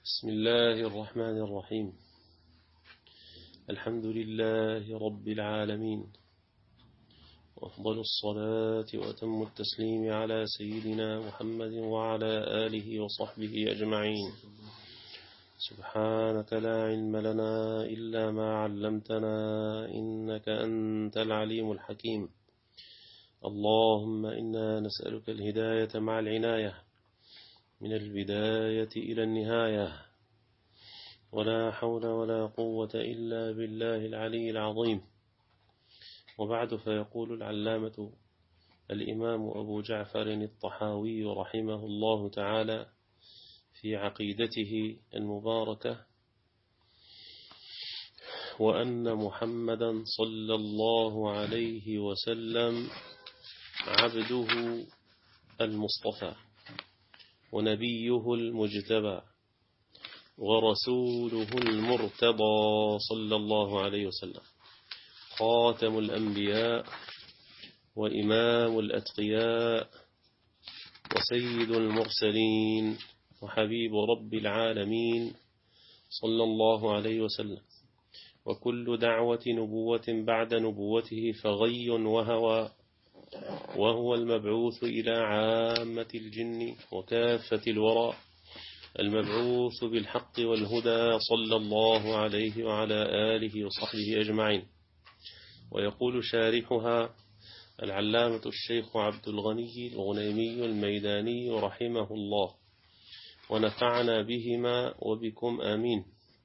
بسم الله الرحمن الرحيم. الحمد لله رب العالمين، وأفضل الصلاة وأتم التسليم على سيدنا محمد وعلى آله وصحبه أجمعين. سبحانك لا علم لنا إلا ما علمتنا إنك أنت العليم الحكيم. اللهم إنا نسألك الهداية مع العناية من البداية إلى النهاية، ولا حول ولا قوة إلا بالله العلي العظيم. وبعد، فيقول العلامة الإمام أبو جعفر الطحاوي رحمه الله تعالى في عقيدته المباركة: وأن محمدا صلى الله عليه وسلم عبده المصطفى ونبيه المجتبى ورسوله المرتضى صلى الله عليه وسلم، خاتم الأنبياء وإمام الأتقياء وسيد المرسلين وحبيب رب العالمين صلى الله عليه وسلم. وكل دعوة نبوة بعد نبوته فغي وهوى، وهو المبعوث إلى عامة الجن وكافة الورى، المبعوث بالحق والهدى صلى الله عليه وعلى آله وصحبه أجمعين. ويقول شارحها العلامة الشيخ عبد الغني الغنيمي الميداني رحمه الله: ونفعنا بهما وبكم آمين.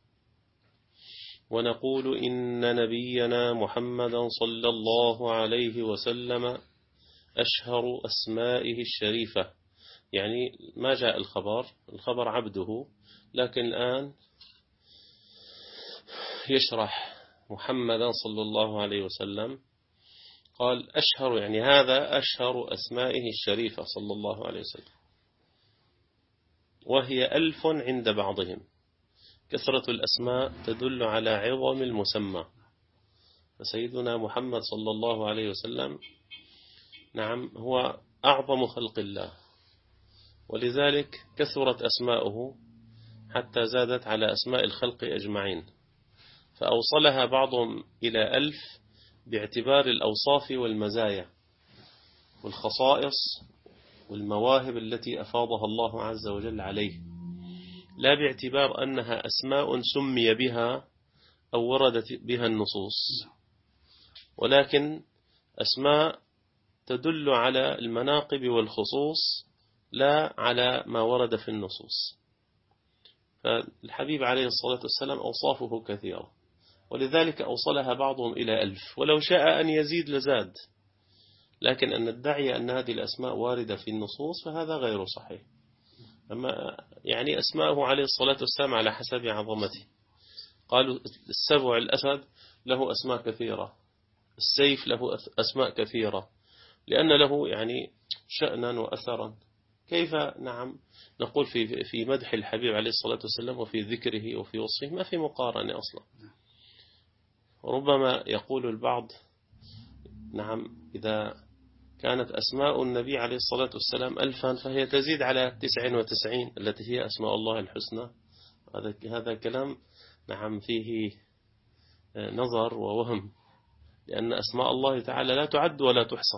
ونقول إن نبينا محمدا صلى الله عليه وسلم أشهر أسمائه الشريفة. يعني ما جاء الخبر عبده، لكن الآن يشرح محمدا صلى الله عليه وسلم، قال أشهر، يعني هذا أشهر أسمائه الشريفة صلى الله عليه وسلم، وهي 1000 عند بعضهم. كثرة الأسماء تدل على عظم المسمى، فسيدنا محمد صلى الله عليه وسلم نعم هو أعظم خلق الله، ولذلك كثرت أسماؤه حتى زادت على أسماء الخلق أجمعين، فأوصلها بعضهم إلى 1000 باعتبار الأوصاف والمزايا والخصائص والمواهب التي أفاضها الله عز وجل عليه، لا باعتبار أنها أسماء سمي بها أو وردت بها النصوص، ولكن أسماء تدل على المناقب والخصوص لا على ما ورد في النصوص. فالحبيب عليه الصلاة والسلام أوصافه كثيرة، ولذلك أوصلها بعضهم إلى 1000، ولو شاء أن يزيد لزاد، لكن أن ندعي أن هذه الأسماء واردة في النصوص فهذا غير صحيح. أما يعني أسماءه عليه الصلاة والسلام على حسب عظمته. قالوا السبع الأسد له أسماء كثيرة، السيف له أسماء كثيرة، لأن له يعني شأنا وأثرا. كيف نعم نقول في مدح الحبيب عليه الصلاة والسلام وفي ذكره وفي وصفه ما في مقارنة أصلا. ربما يقول البعض نعم إذا كانت أسماء النبي عليه الصلاة والسلام 1000 فهي تزيد على 99 التي هي أسماء الله الحسنى. هذا كلام نعم فيه نظر ووهم، لأن أسماء الله تعالى لا تعد ولا تحصى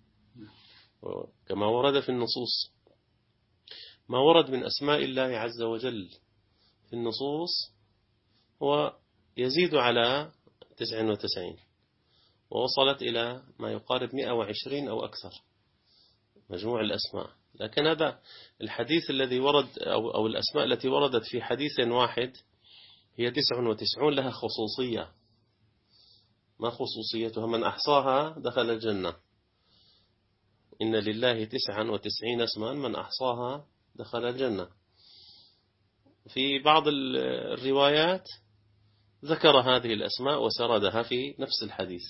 كما ورد في النصوص. ما ورد من أسماء الله عز وجل في النصوص هو يزيد على 99، ووصلت إلى ما يقارب 120 أو أكثر مجموع الأسماء. لكن هذا الحديث الذي ورد أو الأسماء التي وردت في حديث واحد هي 99 لها خصوصية. ما خصوصيتها؟ من أحصاها دخل الجنة. إن لله 99 اسما من أحصاها دخل الجنة. في بعض الروايات ذكر هذه الأسماء وسردها في نفس الحديث.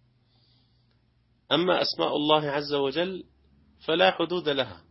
أما أسماء الله عز وجل فلا حدود لها.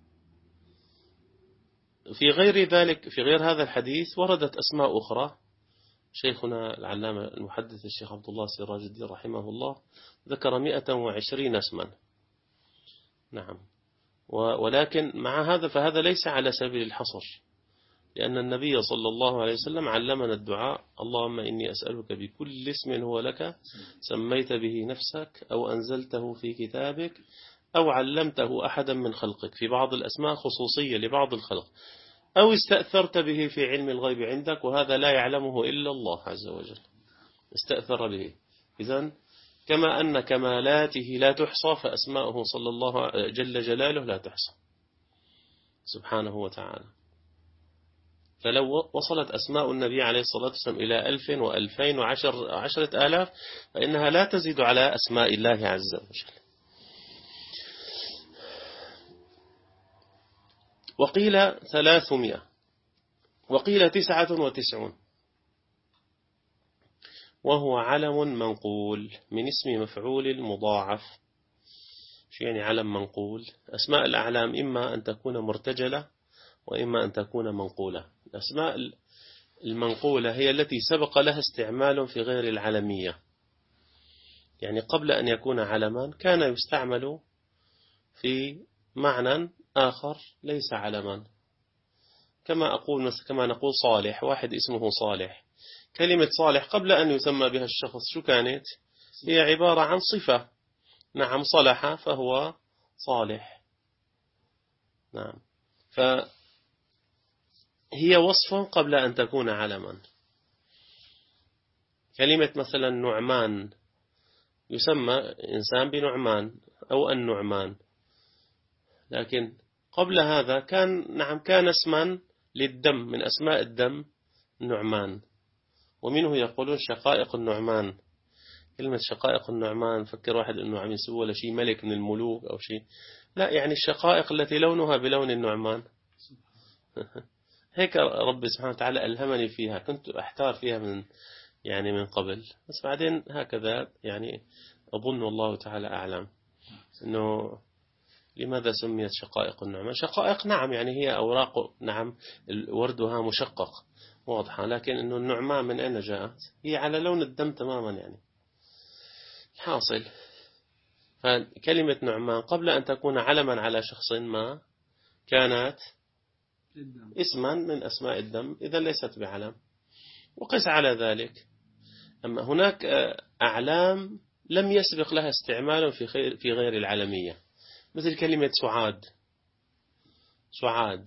في غير ذلك، في غير هذا الحديث وردت أسماء أخرى. شيخنا العلامة المحدث الشيخ عبد الله سراج الدين رحمه الله ذكر 120 اسما. نعم، ولكن مع هذا فهذا ليس على سبيل الحصر، لأن النبي صلى الله عليه وسلم علمنا الدعاء: اللهم إني أسألك بكل اسم هو لك سميت به نفسك أو أنزلته في كتابك أو علمته أحدا من خلقك. في بعض الأسماء خصوصية لبعض الخلق، أو استأثرت به في علم الغيب عندك، وهذا لا يعلمه إلا الله عز وجل، استأثر به. إذن كما أن كمالاته لا تحصى، فأسماؤه صلى الله جل جلاله لا تحصى سبحانه وتعالى. فلو وصلت أسماء النبي عليه الصلاة والسلام إلى 1000 و2000 وعشرة آلاف، فإنها لا تزيد على أسماء الله عز وجل. وقيل 300 وقيل 99، وهو علم منقول من اسم مفعول مضاعف. شو يعني علم منقول؟ أسماء الأعلام إما أن تكون مرتجلة وإما أن تكون منقولة. الأسماء المنقولة هي التي سبق لها استعمال في غير العلمية، يعني قبل أن يكون علما كان يستعمل في معنى آخر ليس علما. كما نقول صالح، واحد اسمه صالح، كلمة صالح قبل أن يسمى بها الشخص شو كانت؟ هي عبارة عن صفة. نعم، صلح فهو صالح. نعم، فهي وصف قبل أن تكون علما. كلمة مثلا نعمان، يسمى إنسان بنعمان أو النعمان، لكن قبل هذا كان اسما للدم، من أسماء الدم نعمان. ومنه يقولون شقائق النعمان. كلمة شقائق النعمان، فكر واحد أنه عم يسوي ولا شيء ملك من الملوك أو شيء، لا، يعني الشقائق التي لونها بلون النعمان. هيك ربي سبحانه وتعالى ألهمني فيها، كنت أحتار فيها من قبل، بس بعدين هكذا يعني أظن الله تعالى أعلم أنه لماذا سميت شقائق النعمان. شقائق نعم، يعني هي أوراق، نعم، وردها مشقق واضحة، لكن أنه النعمان من أين جاءت؟ هي على لون الدم تماما. يعني حاصل، فكلمة نعمان قبل أن تكون علما على شخص ما كانت اسما من أسماء الدم، إذا ليست بعلم. وقس على ذلك، أما هناك أعلام لم يسبق لها استعمال في غير العلمية، مثل كلمة سعاد.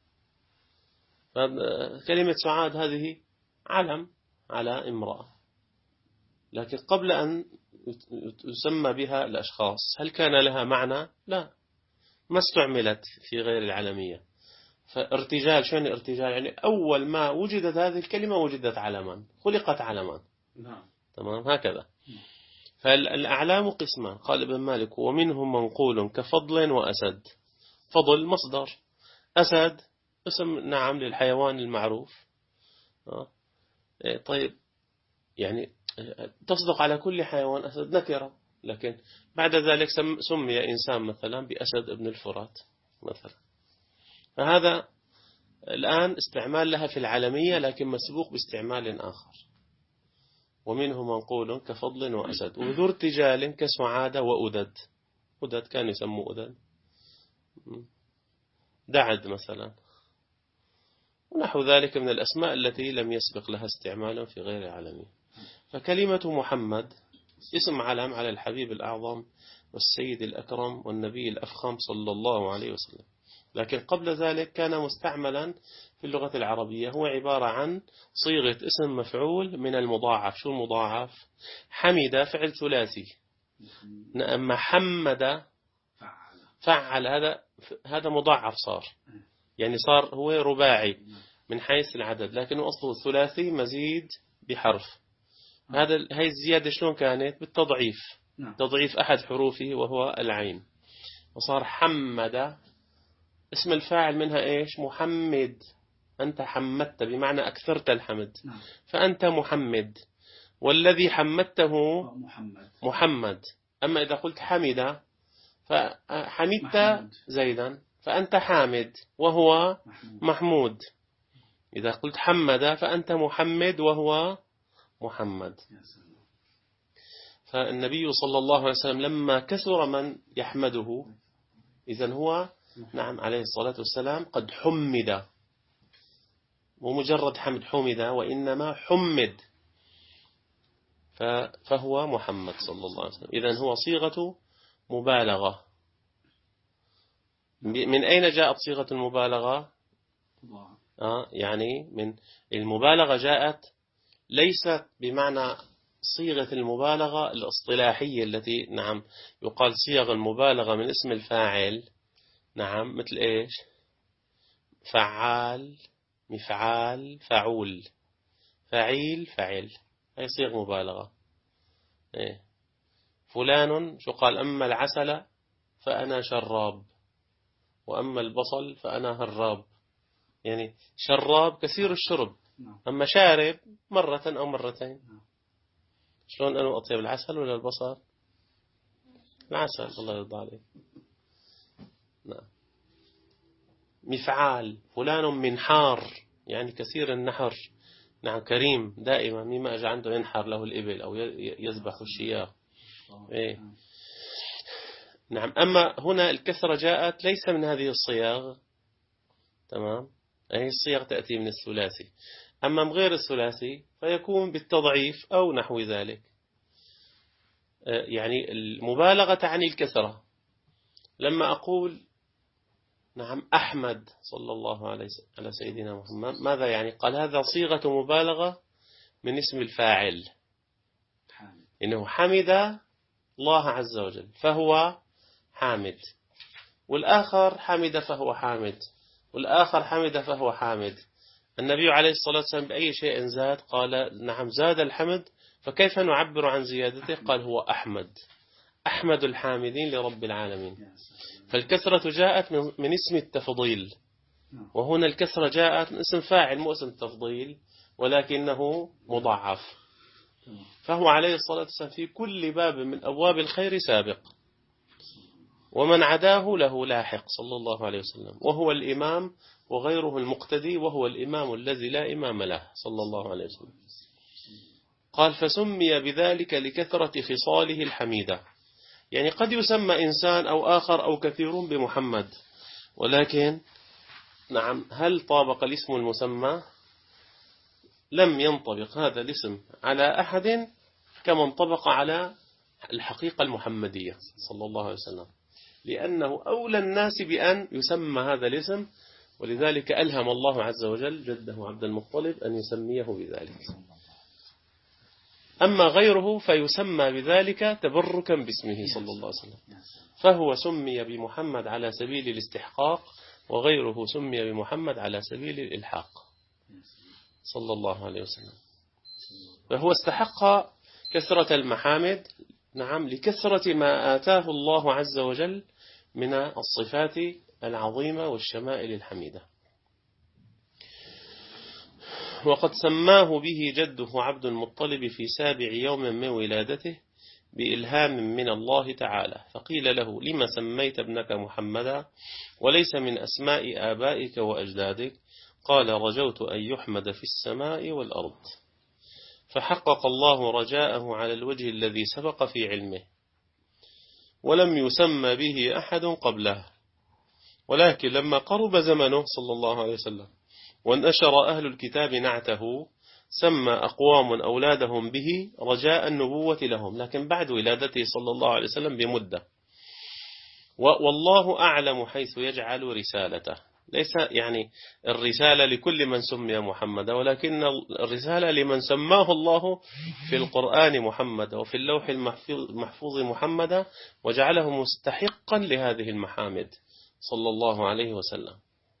كلمة سعاد هذه علم على امرأة، لكن قبل أن يسمى بها الأشخاص هل كان لها معنى؟ لا، ما استعملت في غير العلمية. فارتجال، شو يعني ارتجال؟ يعني أول ما وجدت هذه الكلمة وجدت علما، خلقت علما. تمام، هكذا. فالأعلام قسمان، قال ابن مالك: ومنهم منقول كفضل وأسد. فضل مصدر، أسد اسم، نعم، للحيوان المعروف. طيب، يعني تصدق على كل حيوان أسد نكرة، لكن بعد ذلك سمي إنسان مثلا بأسد ابن الفرات مثلا. فهذا الآن استعمال لها في العالمية، لكن مسبوق باستعمال آخر. ومنه منقول كفضل وأسد، وذو ارتجال كسعادة وأدد. أدد كانوا يسموا أدد، دعد مثلا، ونحو ذلك من الأسماء التي لم يسبق لها استعمال في غير العالمية. فكلمة محمد اسم علم على الحبيب الأعظم والسيد الأكرم والنبي الأفخم صلى الله عليه وسلم، لكن قبل ذلك كان مستعملا في اللغة العربية، هو عبارة عن صيغة اسم مفعول من المضاعف. شو المضاعف؟ حمد فعل ثلاثي، أما حمد فعل، هذا مضاعف صار، يعني صار هو رباعي من حيث العدد، لكنه أصله ثلاثي مزيد بحرف. هاي الزيادة شلون كانت؟ بالتضعيف، تضعيف أحد حروفه وهو العين، وصار حمد. اسم الفاعل منها إيش؟ محمد. أنت حمدت بمعنى أكثرت الحمد، فأنت محمد، والذي حمدته محمد. أما إذا قلت حمد فحمدت زيدا، فأنت حامد وهو محمود. إذا قلت حمد فأنت محمد وهو محمد. فالنبي صلى الله عليه وسلم لما كثر من يحمده، إذن هو، نعم، عليه الصلاة والسلام قد حمد. ومجرد حمد حمد، وإنما حمد، فهو محمد صلى الله عليه وسلم. إذن هو صيغة مبالغة. من أين جاءت صيغة المبالغة؟ يعني من المبالغة جاءت ليست بمعنى صيغة المبالغة الاصطلاحية التي نعم يقال صيغ المبالغة من اسم الفاعل، نعم مثل إيش؟ فعال، مفعال، فعول، فعيل، فعل، هي صيغ مبالغة. إيه؟ فلان شو قال؟ أما العسل فأنا شراب، وأما البصل فأنا هراب. يعني شراب كثير الشرب، أما شارب مرة أو مرتين. شلون أنا أطيب العسل ولا البصل؟ العسل، الله يرضى عليك. نعم. مفعال، فلان منحار، يعني كثير النحر. نعم، كريم دائما، مما أجى عنده ينحر له الإبل أو يذبح الشياه. إيه؟ نعم. أما هنا الكسرة جاءت ليس من هذه الصيغ، تمام؟ هذه الصيغ تأتي من الثلاثي. أما من غير الثلاثي فيكون بالتضعيف أو نحو ذلك. يعني المبالغة تعني الكسرة. لما أقول نعم أحمد صلى الله على سيدنا محمد، ماذا يعني؟ قال هذا صيغة مبالغة من اسم الفاعل، إنه حمد الله عز وجل فهو حامد، والآخر حمد فهو حامد، والآخر حمد فهو حامد. النبي عليه الصلاة والسلام بأي شيء زاد؟ قال نعم زاد الحمد، فكيف نعبر عن زيادته؟ قال هو أحمد، أحمد الحامدين لرب العالمين. فالكسرة جاءت من اسم التفضيل، وهنا الكسرة جاءت من اسم فاعل مو اسم التفضيل، ولكنه مضاعف. فهو عليه الصلاة والسلام في كل باب من أبواب الخير سابق، ومن عداه له لاحق صلى الله عليه وسلم، وهو الإمام وغيره المقتدي، وهو الإمام الذي لا إمام له صلى الله عليه وسلم. قال فسمي بذلك لكثرة خصاله الحميدة. يعني قد يسمى إنسان أو آخر أو كثير بمحمد، ولكن نعم هل طابق الاسم المسمى؟ لم ينطبق هذا الاسم على أحد كما انطبق على الحقيقة المحمدية صلى الله عليه وسلم، لأنه أولى الناس بأن يسمى هذا الاسم، ولذلك ألهم الله عز وجل جده عبد المطلب أن يسميه بذلك. أما غيره فيسمى بذلك تبركا باسمه صلى الله عليه وسلم، فهو سمي بمحمد على سبيل الاستحقاق، وغيره سمي بمحمد على سبيل الإلحاق صلى الله عليه وسلم. فهو استحق كثرة المحامد، نعم، لكثرة ما آتاه الله عز وجل من الصفات العظيمة والشمائل الحميدة. وقد سماه به جده عبد المطلب في 7 يوم من ولادته بإلهام من الله تعالى، فقيل له لما سميت ابنك محمدا وليس من أسماء آبائك وأجدادك؟ قال رجوت أن يحمد في السماء والأرض. فحقق الله رجاءه على الوجه الذي سبق في علمه، ولم يسمى به أحد قبله. ولكن لما قرب زمنه صلى الله عليه وسلم وانتشر أهل الكتاب نعته، سمى أقوام أولادهم به رجاء النبوة لهم، لكن بعد ولادته صلى الله عليه وسلم بمدة. والله أعلم حيث يجعل رسالته. ليس يعني الرسالة لكل من سمي محمد، ولكن الرسالة لمن سماه الله في القرآن محمد وفي اللوح المحفوظ محمد، وجعله مستحقا لهذه المحامد صلى الله عليه وسلم.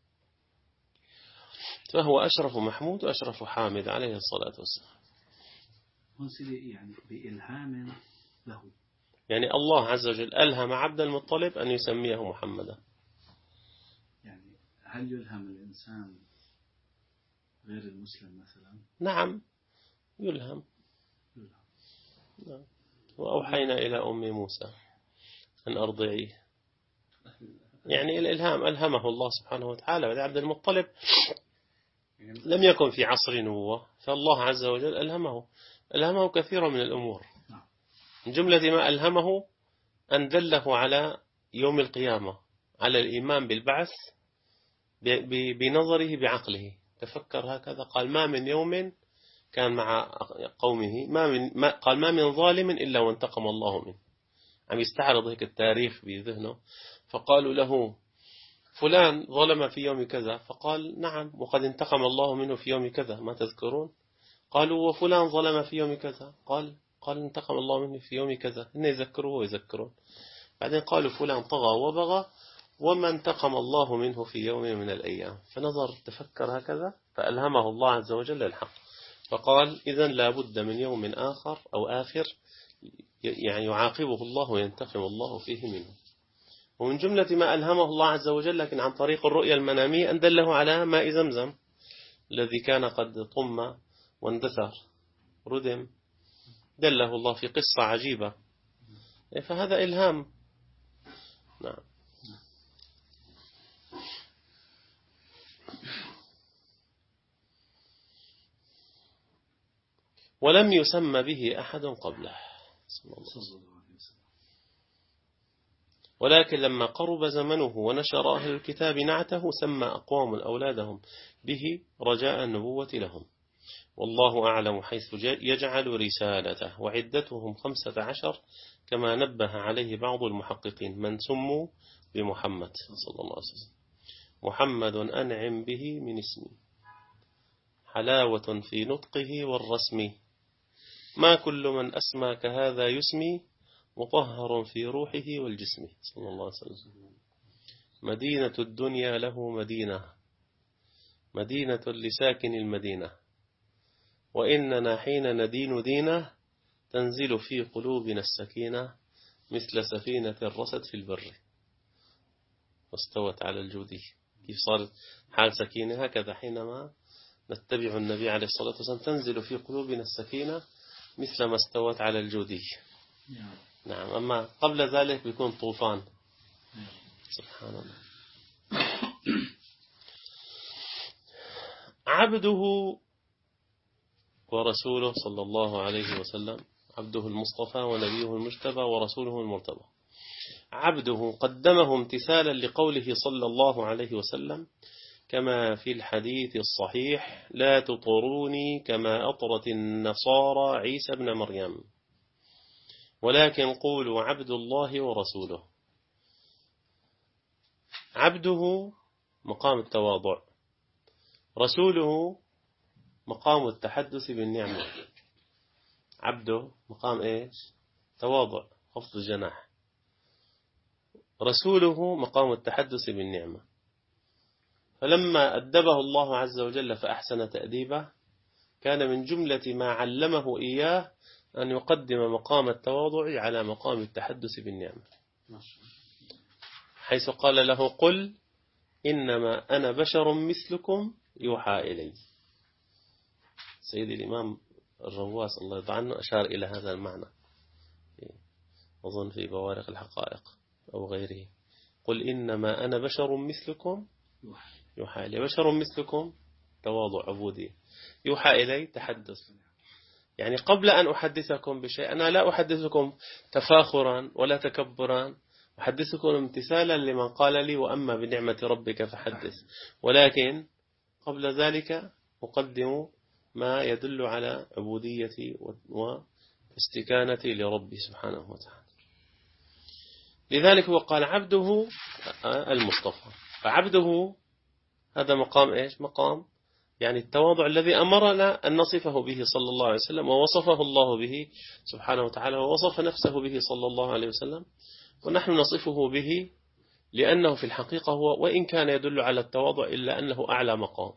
فهو أشرف محمود وأشرف حامد عليه الصلاة والسلام. يعني بإلهام له، يعني الله عز وجل ألهم عبد المطلب أن يسميه محمدا. يعني هل يلهم الإنسان غير المسلم مثلا؟ نعم يلهم. نعم. وأوحينا إلى أم موسى أن أرضعيه. يعني الإلهام ألهمه الله سبحانه وتعالى. وعبد المطلب لم يكن في عصر نبوة، فالله عز وجل ألهمه كثيرا من الأمور. من جملة ما ألهمه أن دله على يوم القيامة، على الإيمان بالبعث بنظره بعقله، تفكر هكذا، قال ما من يوم كان مع قومه قال ما من ظالم إلا وانتقم الله منه. عم يستعرض هيك التاريخ بذهنه، فقالوا له فلان ظلم في يوم كذا، فقال نعم وقد انتقم الله منه في يوم كذا، ما تذكرون؟ قالوا وفلان ظلم في يوم كذا، قال انتقم الله منه في يوم كذا، إن يذكروه ويذكرون. بعدين قالوا فلان طغى وبغى وما انتقم الله منه في يوم من الأيام. فنظر تفكر هكذا فألهمه الله عز وجل الحق، فقال إذن لا بد من يوم آخر أو آخر يعني يعاقبه الله وينتقم الله فيه منه. ومن جملة ما ألهمه الله عز وجل لكن عن طريق الرؤيا المنامية أن دله على ماء زمزم الذي كان قد طم واندثر ردم، دله الله في قصة عجيبة، فهذا إلهام. نعم. ولم يسمى به أحد قبله صلى الله عليه وسلم. ولكن لما قرب زمنه ونشر أهل الكتاب نعته سمى أقوام أولادهم به رجاء النبوة لهم، والله أعلم حيث يجعل رسالته، وعدتهم 15 كما نبه عليه بعض المحققين من سموا بمحمد صلى الله عليه وسلم. محمد أنعم به من اسمي، حلاوة في نطقه والرسم، ما كل من أسمى كهذا يسمي، مطهر في روحه والجسم صلى الله عليه وسلم. مدينة الدنيا له مدينة لساكن المدينة، وإننا حين ندين دينه تنزل في قلوبنا السكينة، مثل سفينة رست في البر واستوت على الجودي. كيف صارت حال سكينة؟ هكذا حينما نتبع النبي عليه الصلاة والسلام تنزل في قلوبنا السكينة مثل ما استوت على الجودي. نعم. أما قبل ذلك بيكون طوفان. سبحان الله. عبده ورسوله صلى الله عليه وسلم، عبده المصطفى ونبيه المجتبى ورسوله المرتضى. عبده قدمه امتثالا لقوله صلى الله عليه وسلم كما في الحديث الصحيح لا تطروني كما أطرت النصارى عيسى ابن مريم، ولكن قولوا عبد الله ورسوله. عبده مقام التواضع، رسوله مقام التحدث بالنعمة. عبده مقام إيش؟ تواضع، خفض الجناح. رسوله مقام التحدث بالنعمة. فلما أدبه الله عز وجل فأحسن تأديبه كان من جملة ما علمه إياه أن يقدم مقام التواضع على مقام التحدث بالنعمة، حيث قال له قل إنما أنا بشر مثلكم يوحى إلي. سيدي الإمام الرواس الله يرضى عنه أشار إلى هذا المعنى، أظن في بوارق الحقائق أو غيره. قل إنما أنا بشر مثلكم يوحى إلي. بشر مثلكم تواضع عبودية، يوحى إلي تحدث. يعني قبل أن أحدثكم بشيء أنا لا أحدثكم تفاخرا ولا تكبرا، أحدثكم امتثالا لمن قال لي وأما بنعمة ربك فحدث، ولكن قبل ذلك أقدم ما يدل على عبوديتي واستكانتي لربي سبحانه وتعالى. لذلك هو قال عبده المصطفى. فعبده هذا مقام إيش؟ مقام يعني التواضع الذي أمرنا أن نصفه به صلى الله عليه وسلم، ووصفه الله به سبحانه وتعالى، ووصف نفسه به صلى الله عليه وسلم، ونحن نصفه به لأنه في الحقيقة هو وإن كان يدل على التواضع إلا أنه أعلى مقام.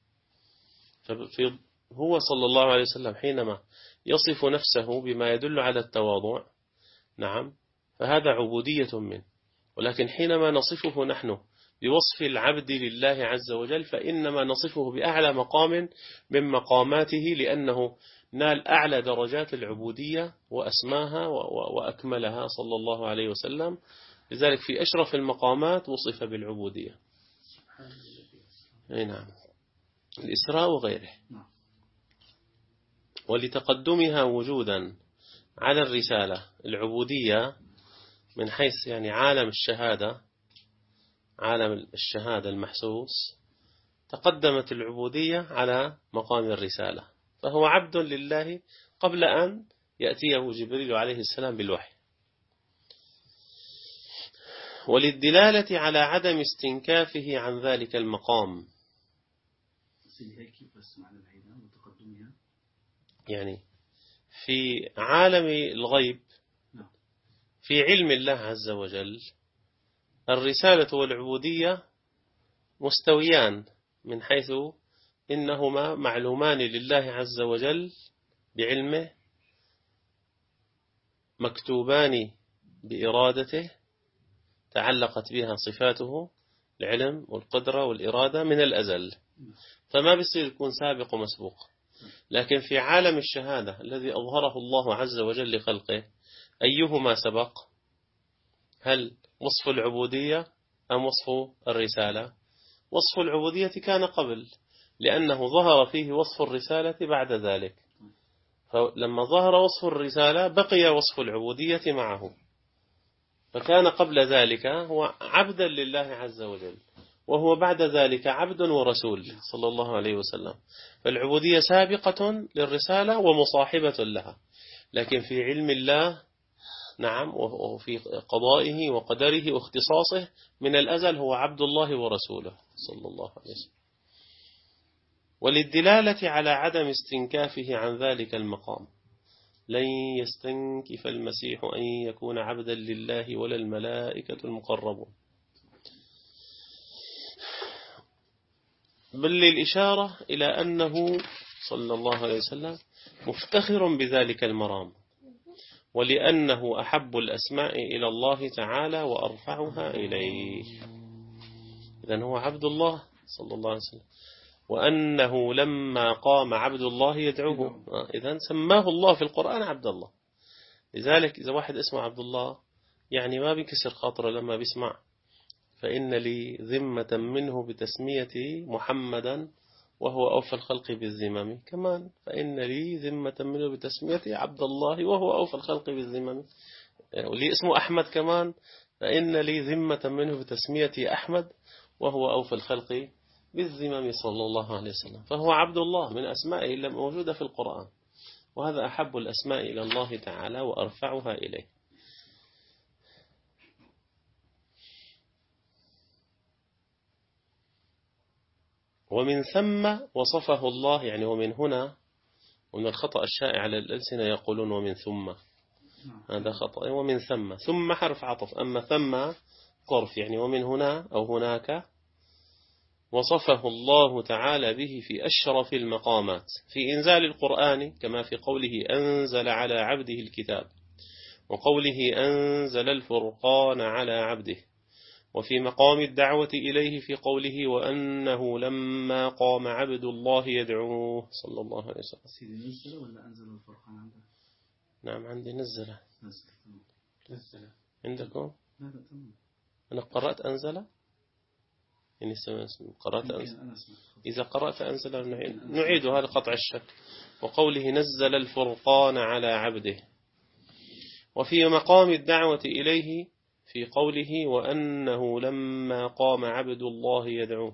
هو صلى الله عليه وسلم حينما يصف نفسه بما يدل على التواضع نعم فهذا عبودية منه، ولكن حينما نصفه نحن بوصف العبد لله عز وجل فإنما نصفه بأعلى مقام من مقاماته، لأنه نال أعلى درجات العبودية وأسماها وأكملها صلى الله عليه وسلم. لذلك في أشرف المقامات وصف بالعبودية. أي نعم، الإسراء وغيره. ولتقدمها وجودا على الرسالة العبودية من حيث يعني عالم الشهادة المحسوس تقدمت العبودية على مقام الرسالة، فهو عبد لله قبل أن يأتيه جبريل عليه السلام بالوحي. وللدلالة على عدم استنكافه عن ذلك المقام، يعني في عالم الغيب في علم الله عز وجل الرسالة والعبودية مستويان، من حيث إنهما معلومان لله عز وجل بعلمه، مكتوبان بإرادته، تعلقت بها صفاته العلم والقدرة والإرادة من الأزل، فما بيصير يكون سابق ومسبوق. لكن في عالم الشهادة الذي أظهره الله عز وجل لخلقه، أيهما سبق؟ هل وصف العبودية أم وصف الرسالة؟ وصف العبودية كان قبل، لأنه ظهر فيه وصف الرسالة بعد ذلك، فلما ظهر وصف الرسالة بقي وصف العبودية معه، فكان قبل ذلك هو عبدا لله عز وجل، وهو بعد ذلك عبد ورسول صلى الله عليه وسلم. فالعبودية سابقة للرسالة ومصاحبة لها، لكن في علم الله نعم وفي قضائه وقدره واختصاصه من الأزل هو عبد الله ورسوله صلى الله عليه وسلم. وللدلالة على عدم استنكافه عن ذلك المقام، لن يستنكف المسيح أن يكون عبدا لله ولا الملائكة المقربون، بل للإشارة إلى أنه صلى الله عليه وسلم مفتخر بذلك المرام، ولأنه أحب الأسماء إلى الله تعالى وأرفعها إليه. إذن هو عبد الله صلى الله عليه وسلم، وأنه لما قام عبد الله يدعوه، إذن سماه الله في القرآن عبد الله. لذلك إذا واحد اسمه عبد الله يعني ما بيكسر خاطره لما بيسمع فإن لي ذمة منه بتسمية محمدا وهو أوفى الخلق بالذمم، كمان فإن لي ذمة منه بتسمية عبد الله وهو أوفى الخلق بالذمم، ولي اسمه أحمد كمان فإن لي ذمة منه بتسمية أحمد وهو أوفى الخلق بالذمم صلى الله عليه وسلم. فهو عبد الله من أسمائه الموجودة في القرآن، وهذا أحب الأسماء إلى الله تعالى وأرفعها إليه. ومن ثم وصفه الله، يعني ومن هنا، ومن الخطأ الشائع على الألسنة يقولون ومن ثم، هذا خطأ، ومن ثم حرف عطف، أما ثم ظرف، يعني ومن هنا أو هناك وصفه الله تعالى به في أشرف المقامات في إنزال القرآن، كما في قوله أنزل على عبده الكتاب، وقوله أنزل الفرقان على عبده، وفي مقام الدعوة إليه في قوله وأنه لما قام عبد الله يدعوه صلى الله عليه وسلم. سيدي نزل ولا أنزل الفرقان عنده؟ نعم عندي نزل. عندكم؟ لا تمام. أنا قرأت أنزل، يعني قرأت أنزل. إذا قرأت أنزل نعيد هذا قطع الشك. وقوله نزل الفرقان على عبده، وفي مقام الدعوة إليه في قوله وأنه لما قام عبد الله يدعوه،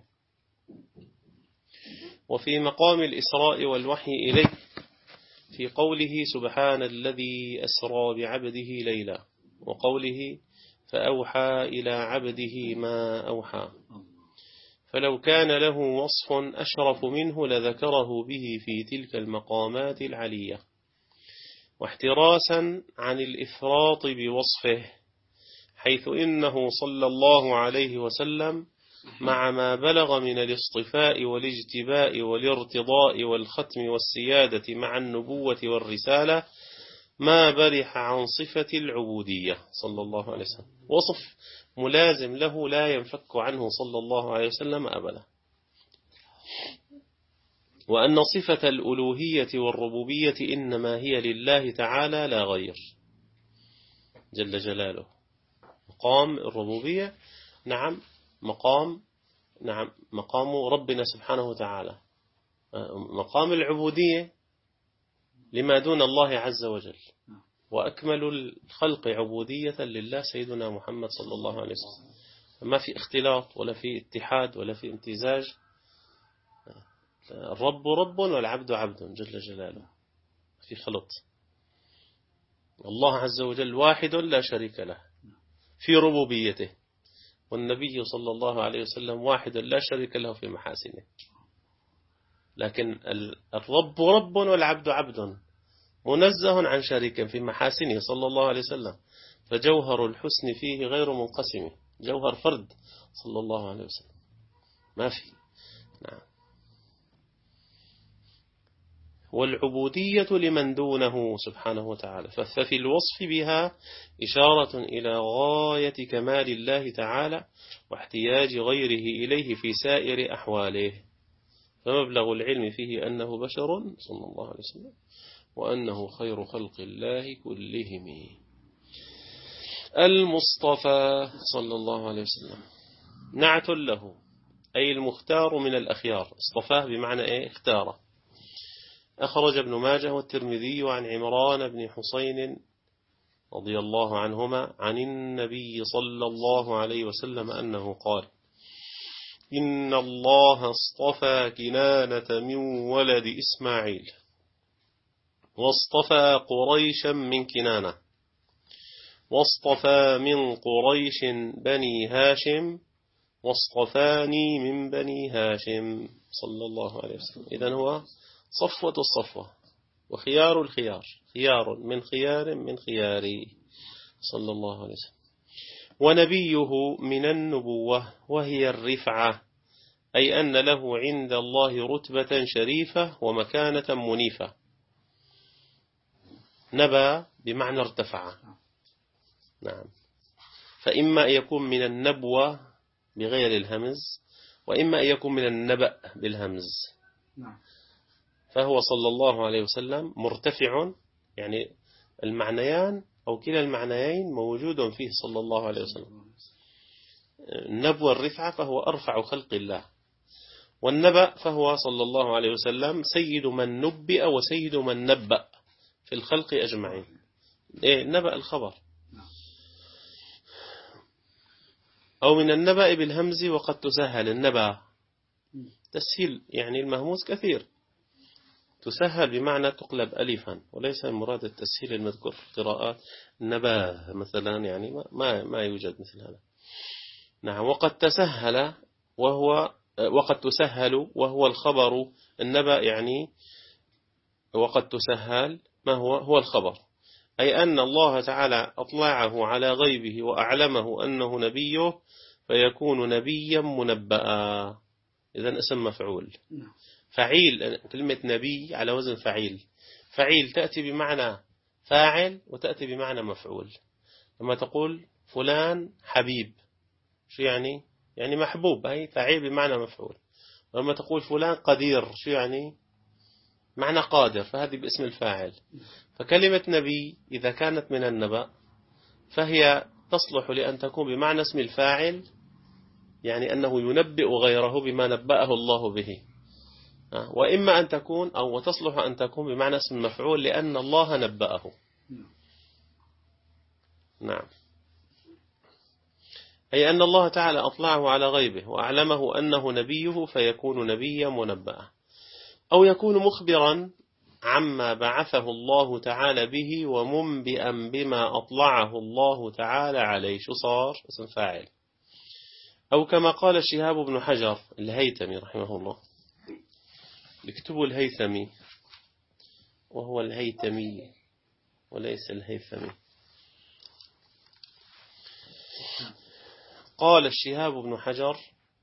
وفي مقام الإسراء والوحي إليه في قوله سبحان الذي أسرى بعبده ليلا، وقوله فأوحى إلى عبده ما أوحى. فلو كان له وصف أشرف منه لذكره به في تلك المقامات العلية، واحتراسا عن الإفراط بوصفه، حيث إنه صلى الله عليه وسلم مع ما بلغ من الاصطفاء والاجتباء والارتضاء والختم والسيادة مع النبوة والرسالة ما برح عن صفة العبودية صلى الله عليه وسلم، وصف ملازم له لا ينفك عنه صلى الله عليه وسلم أبدا. وأن صفة الألوهية والربوبية إنما هي لله تعالى لا غير جل جلاله. مقام الربوبية نعم مقام ربنا سبحانه وتعالى. مقام العبودية لما دون الله عز وجل، وأكمل الخلق عبودية لله سيدنا محمد صلى الله عليه وسلم، ما في اختلاط ولا في اتحاد ولا في امتزاج الرب رب والعبد عبد جل جلاله، في خلط. الله عز وجل واحد لا شريك له في ربوبيته، والنبي صلى الله عليه وسلم واحد لا شريك له في محاسنه. لكن الرب رب والعبد عبد، منزه عن شريك في محاسنه صلى الله عليه وسلم، فجوهر الحسن فيه غير منقسم، جوهر فرد صلى الله عليه وسلم ما في. نعم. والعبودية لمن دونه سبحانه وتعالى، ففي الوصف بها إشارة إلى غاية كمال الله تعالى واحتياج غيره إليه في سائر أحواله، فمبلغ العلم فيه أنه بشر صلى الله عليه وسلم، وأنه خير خلق الله كلهم. المصطفى صلى الله عليه وسلم نعت له، أي المختار من الأخيار، اصطفاه بمعنى إيه؟ اختاره. أخرج ابن ماجه والترمذي عن عمران بن حسين رضي الله عنهما عن النبي صلى الله عليه وسلم أنه قال: إن الله اصطفى كنانة من ولد إسماعيل، واصطفى قريشا من كنانة، واصطفى من قريش بني هاشم، واصطفاني من بني هاشم صلى الله عليه وسلم. إذن هو صفوة الصفوة وخيار الخيار، خيار من خيار من خياري صلى الله عليه وسلم. ونبيه من النبوة وهي الرفعة، أي أن له عند الله رتبة شريفة ومكانة منيفة. نبى بمعنى ارتفع. نعم. فإما أن يكون من النبوة بغير الهمز، وإما أن يكون من النبأ بالهمز. نعم. فهو صلى الله عليه وسلم مرتفع، يعني المعنيان أو كلا المعنيين موجود فيه صلى الله عليه وسلم. النبوة الرفعة فهو أرفع خلق الله، والنبأ فهو صلى الله عليه وسلم سيد من نبئ وسيد من نبأ في الخلق أجمعين. نبأ الخبر، أو من النبأ بالهمز، وقد تسهل النبأ تسهيل، يعني المهموز كثير، تسهل بمعنى تقلب ألفا، وليس المراد التسهيل المذكور في قراءات النبأ مثلا، يعني ما يوجد مثل هذا. نعم. وقد تسهل وقد تسهل وهو الخبر. النبأ يعني وقد تسهل ما هو الخبر، أي أن الله تعالى أطلعه على غيبه وأعلمه أنه نبيه، فيكون نبيا منبأ. إذن اسم مفعول. فعيل، كلمة نبي على وزن فعيل. فعيل تأتي بمعنى فاعل وتأتي بمعنى مفعول. لما تقول فلان حبيب، شو يعني؟ يعني محبوب، هي فعيل بمعنى مفعول. ولما تقول فلان قدير، شو يعني؟ معنى قادر، فهذه باسم الفاعل. فكلمة نبي إذا كانت من النبأ فهي تصلح لأن تكون بمعنى اسم الفاعل، يعني أنه ينبئ غيره بما نبأه الله به. وإما أن تكون أو تصلح أن تكون بمعنى اسم المفعول لأن الله نبأه. نعم. أي أن الله تعالى أطلعه على غيبه وأعلمه أنه نبيه، فيكون نبيا منبأ. أو يكون مخبرا عما بعثه الله تعالى به ومنبئا بما أطلعه الله تعالى عليه، شو صار؟ اسم فاعل. أو كما قال شهاب بن حجر الهيثمي رحمه الله، اكتبوا الهيثمي وهو الهيثمي وليس الهيثمي. قال الشهاب بن حجر: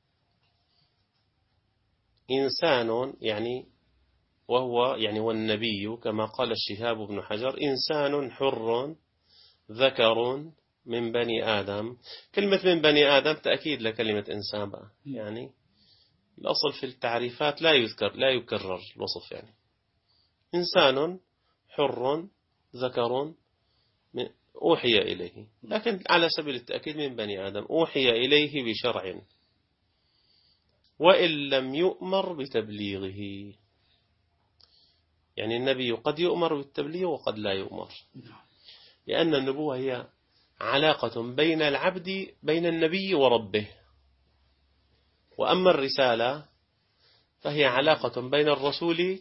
إنسان، يعني وهو يعني والنبي كما قال الشهاب بن حجر إنسان حر ذكر من بني آدم. كلمة من بني آدم تأكيد لكلمة إنسان بقى، يعني الأصل في التعريفات لا يكرر الوصف، يعني إنسان حر ذكر أوحي إليه، لكن على سبيل التأكيد من بني آدم، أوحي إليه بشرع وإن لم يؤمر بتبليغه. يعني النبي قد يؤمر بالتبليغ وقد لا يؤمر، لأن النبوة هي علاقة بين العبد بين النبي وربه. وأما الرسالة فهي علاقة بين الرسول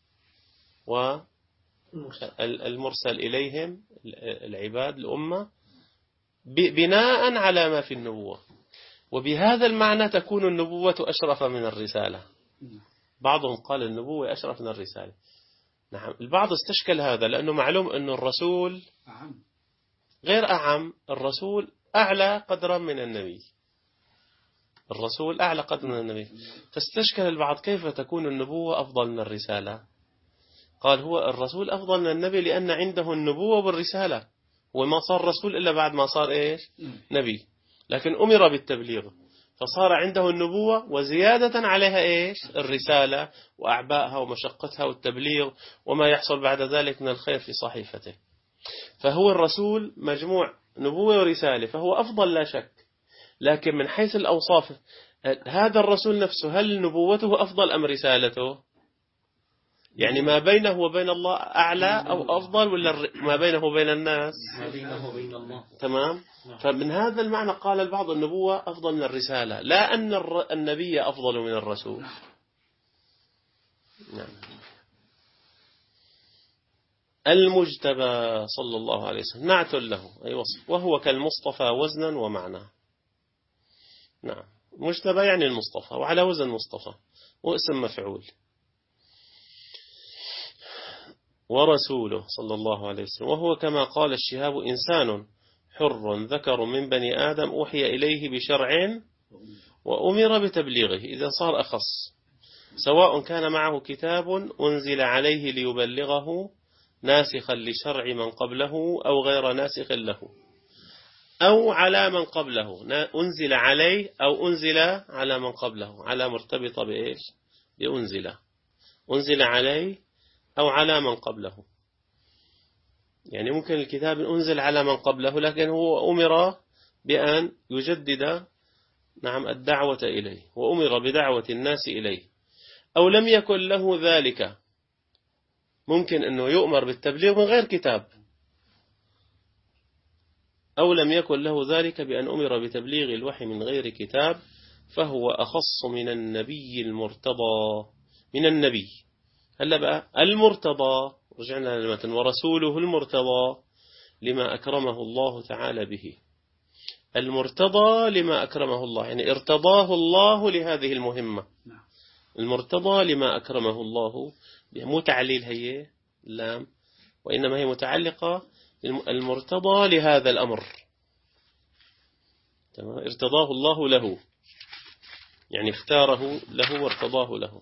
والمرسل إليهم العباد الأمة بناء على ما في النبوة. وبهذا المعنى تكون النبوة أشرف من الرسالة. بعضهم قال النبوة أشرف من الرسالة. نعم، البعض استشكل هذا لأنه معلوم أن الرسول غير أعم، الرسول أعلى قدرا من النبي، الرسول أعلى قدرا من النبي. فاستشكل البعض كيف تكون النبوة أفضل من الرسالة. قال هو الرسول أفضل من النبي لأن عنده النبوة والرسالة، وما صار رسول إلا بعد ما صار إيش نبي، لكن أمر بالتبليغ فصار عنده النبوة وزيادة عليها إيش الرسالة وأعبائها ومشقتها والتبليغ وما يحصل بعد ذلك من الخير في صحيفته. فهو الرسول مجموع نبوة ورسالة، فهو أفضل لا شك. لكن من حيث الأوصاف هذا الرسول نفسه هل نبوته أفضل أم رسالته؟ يعني ما بينه وبين الله أعلى أو أفضل، ولا ما بينه وبين الناس؟ ما بينه وبين الله. تمام. فمن هذا المعنى قال البعض النبوة أفضل من الرسالة، لا أن النبي أفضل من الرسول. نعم. المجتبى صلى الله عليه وسلم نعت له أي وصف، وهو كالمصطفى وزنا ومعنى. نعم، مجتبى يعني المصطفى، وعلى وزن مصطفى واسم مفعول. ورسوله صلى الله عليه وسلم وهو كما قال الشهاب إنسان حر ذكر من بني آدم أوحي إليه بشرع وأمر بتبليغه، إذا صار أخص، سواء كان معه كتاب أنزل عليه ليبلغه ناسخا لشرع من قبله أو غير ناسخ له، أو على من قبله، أنزل عليه أو أنزل على من قبله، على مرتبطة بإيش بأنزل، أنزل عليه أو على من قبله. يعني ممكن الكتاب أنزل على من قبله لكن هو أمر بأن يجدد نعم الدعوة إليه، وأمر بدعوة الناس إليه، أو لم يكن له ذلك، ممكن أنه يؤمر بالتبليغ من غير كتاب، أو لم يكن له ذلك بأن أمر بتبليغ الوحي من غير كتاب، فهو أخص من النبي المرتضى. من النبي هلا بقى المرتضى، رجعنا للمتن، ورسوله المرتضى لما أكرمه الله تعالى به. المرتضى لما أكرمه الله، يعني ارتضاه الله لهذه المهمة. المرتضى لما أكرمه الله، مو تعليل هي لام، وإنما هي متعلقة المرتضى لهذا الأمر. تمام، ارتضاه الله له، يعني اختاره له وارتضاه له.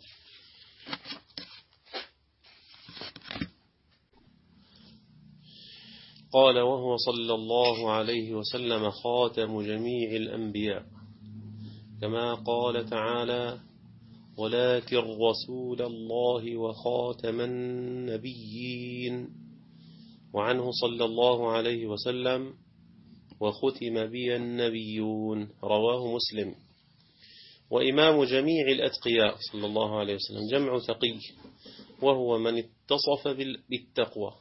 قال وهو صلى الله عليه وسلم خاتم جميع الأنبياء، كما قال تعالى ولكن رسول الله وخاتم النبيين. وعنه صلى الله عليه وسلم وختم بي النبيون، رواه مسلم. وإمام جميع الأتقياء صلى الله عليه وسلم جمع تقي، وهو من اتصف بالتقوى.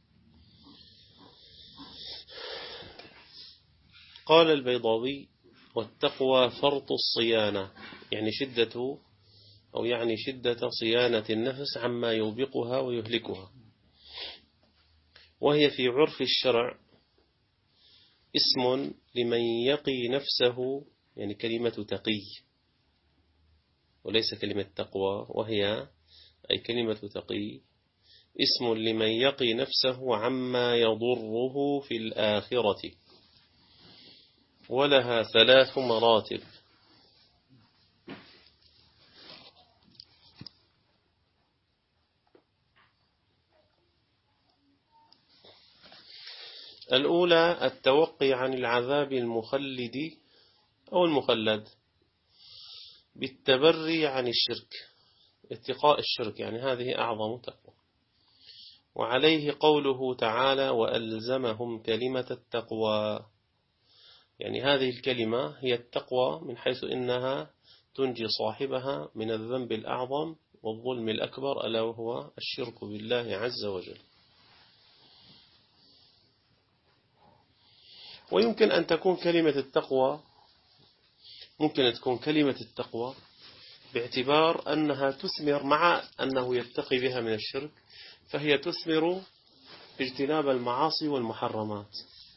قال البيضاوي والتقوى فرط الصيانة، يعني شدة صيانة النفس عما يوبقها ويهلكها، وهي في عرف الشرع اسم لمن يقي نفسه، يعني كلمة تقي وليس كلمة تقوى، وهي أي كلمة تقي اسم لمن يقي نفسه عما يضره في الآخرة، ولها 3 مراتب. الأولى التوقي عن العذاب المخلد أو المخلد بالتبري عن الشرك، اتقاء الشرك، يعني هذه أعظم تقوى. وعليه قوله تعالى وألزمهم كلمة التقوى، يعني هذه الكلمة هي التقوى من حيث إنها تنجي صاحبها من الذنب الأعظم والظلم الأكبر، ألا وهو الشرك بالله عز وجل. ويمكن أن تكون كلمة التقوى، ممكن تكون كلمة التقوى باعتبار أنها تثمر، مع أنه يتقي بها من الشرك، فهي تثمر اجتناب المعاصي والمحرمات.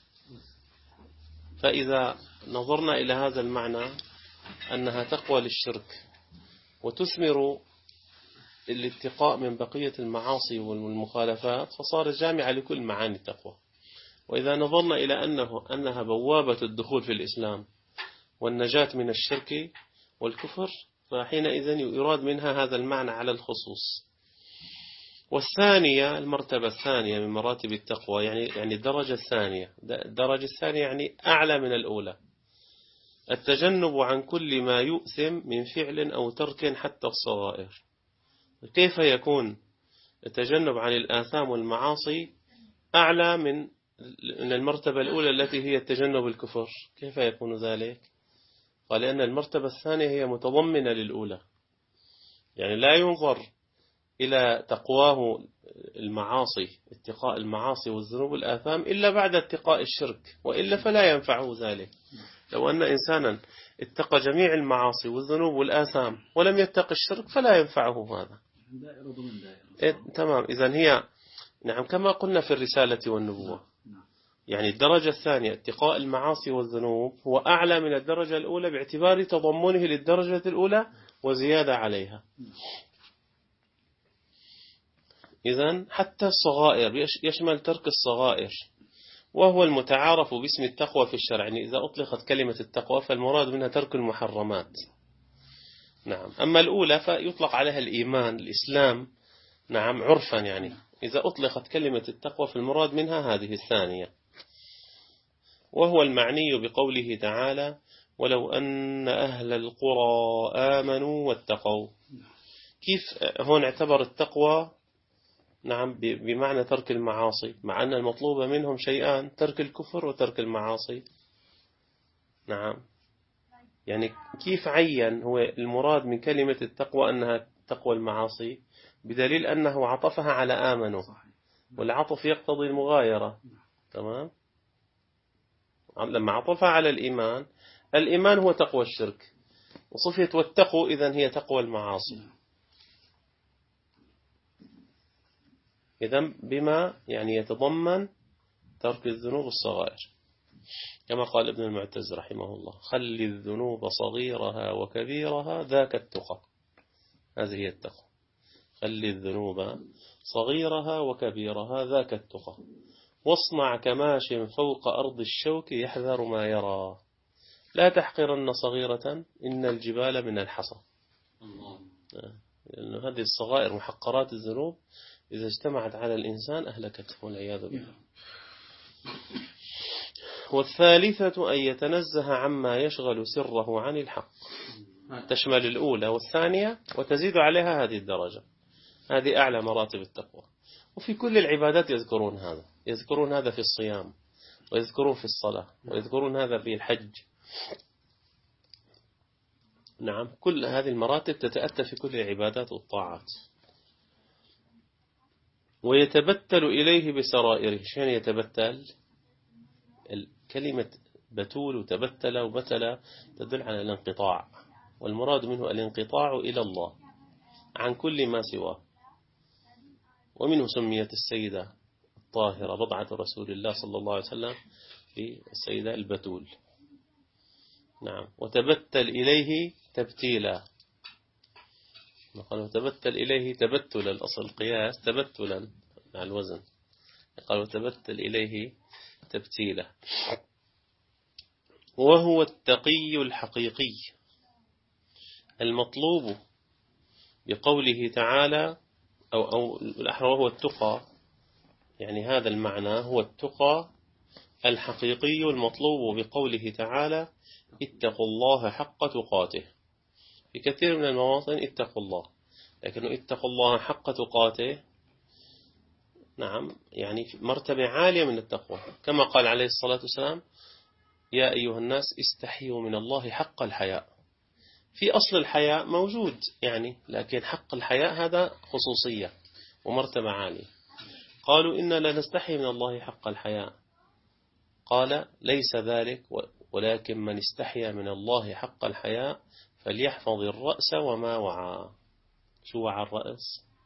فإذا نظرنا إلى هذا المعنى أنها تقوى للشرك وتثمر الاتقاء من بقية المعاصي والمخالفات، فصار جامعة لكل معاني التقوى. وإذا نظرنا إلى أنها بوابة الدخول في الإسلام والنجاة من الشرك والكفر، فحينئذ يراد منها هذا المعنى على الخصوص. والثانية، المرتبة الثانية من مراتب التقوى، يعني الدرجة الثانية، الدرجة الثانية يعني أعلى من الأولى، التجنب عن كل ما يؤثم من فعل أو ترك حتى الصغائر. كيف يكون التجنب عن الآثام والمعاصي أعلى من المرتبة الأولى التي هي التجنب الكفر؟ كيف يكون ذلك؟ قال لأن المرتبة الثانية هي متضمنة للأولى، يعني لا ينظر إلى تقواه المعاصي، اتقاء المعاصي والذنوب والآثام، إلا بعد اتقاء الشرك، وإلا فلا ينفعه ذلك. لو أن إنسانا اتقى جميع المعاصي والذنوب والآثام ولم يتق الشرك فلا ينفعه هذا. دائرة ضمن دائرة. تمام. إذن هي نعم كما قلنا في الرسالة والنبوة، يعني الدرجة الثانية اتقاء المعاصي والذنوب هو أعلى من الدرجة الأولى باعتبار تضمنه للدرجة الأولى وزيادة عليها. إذن حتى الصغائر يشمل ترك الصغائر، وهو المتعارف باسم التقوى في الشرع. يعني إذا أطلقت كلمة التقوى فالمراد منها ترك المحرمات. نعم. أما الأولى فيطلق عليها الإيمان، الإسلام، نعم، عرفا. يعني إذا أطلقت كلمة التقوى فالمراد منها هذه الثانية. وهو المعني بقوله تعالى: ولو أن أهل القرى آمنوا واتقوا. كيف هون اعتبر التقوى نعم بمعنى ترك المعاصي، مع أن المطلوب منهم شيئان: ترك الكفر وترك المعاصي. نعم. يعني كيف عين هو المراد من كلمة التقوى أنها تقوى المعاصي؟ بدليل أنه عطفها على آمنوا، والعطف يقتضي المغايرة. تمام. لما عطفها على الإيمان، الإيمان هو تقوى الشرك، وصفة واتقوا إذن هي تقوى المعاصي. إذن بما يعني يتضمن ترك الذنوب الصغائر، كما قال ابن المعتز رحمه الله: خل الذنوب صغيرها وكبيرها ذاك التقى. هذه هي التقوى: خل الذنوب صغيرها وكبيرها ذاك التقى، واصنع كماش فوق أرض الشوك يحذر ما يرى، لا تحقرن صغيرة إن الجبال من الحصى. لأن هذه الصغائر محقرات الذنوب إذا اجتمعت على الإنسان أهلكته والعياذ بالله. والثالثة أن يتنزه عما يشغل سره عن الحق، تشمل الأولى والثانية وتزيد عليها هذه الدرجة. هذه أعلى مراتب التقوى. وفي كل العبادات يذكرون هذا، يذكرون هذا في الصيام، ويذكرون في الصلاة، ويذكرون هذا في الحج. نعم. كل هذه المراتب تتأتى في كل العبادات والطاعات. ويتبتل إليه بسرائره. شين يتبتل؟ الكلمة بتول وتبتل وبتل تدل على الانقطاع، والمراد منه الانقطاع إلى الله عن كل ما سواه. ومنه سميت السيدة الطاهرة بضعة رسول الله صلى الله عليه وسلم بالسيدة البتول. نعم. وتبتل إليه تبتيلا، قالوا تبتل إليه تبتلا، الأصل القياس تبتلا مع الوزن، قالوا تبتل إليه تبتيلا. وهو التقي الحقيقي المطلوب بقوله تعالى، أو الأحرى وهو التقى، يعني هذا المعنى هو التقى الحقيقي المطلوب بقوله تعالى: اتقوا الله حق تقاته. في كثير من المواطن اتقوا الله، لكن اتقوا الله حق تقاته نعم يعني مرتبة عالية من التقوى، كما قال عليه الصلاة والسلام: يا أيها الناس استحيوا من الله حق الحياء. في أصل الحياء موجود يعني، لكن حق الحياء هذا خصوصية ومرتبة عالية. قالوا إنا لا نستحي من الله حق الحياء، قال: ليس ذلك، ولكن من استحيا من الله حق الحياء فليحفظ الرأس وما وعى. شو وعى الرأس؟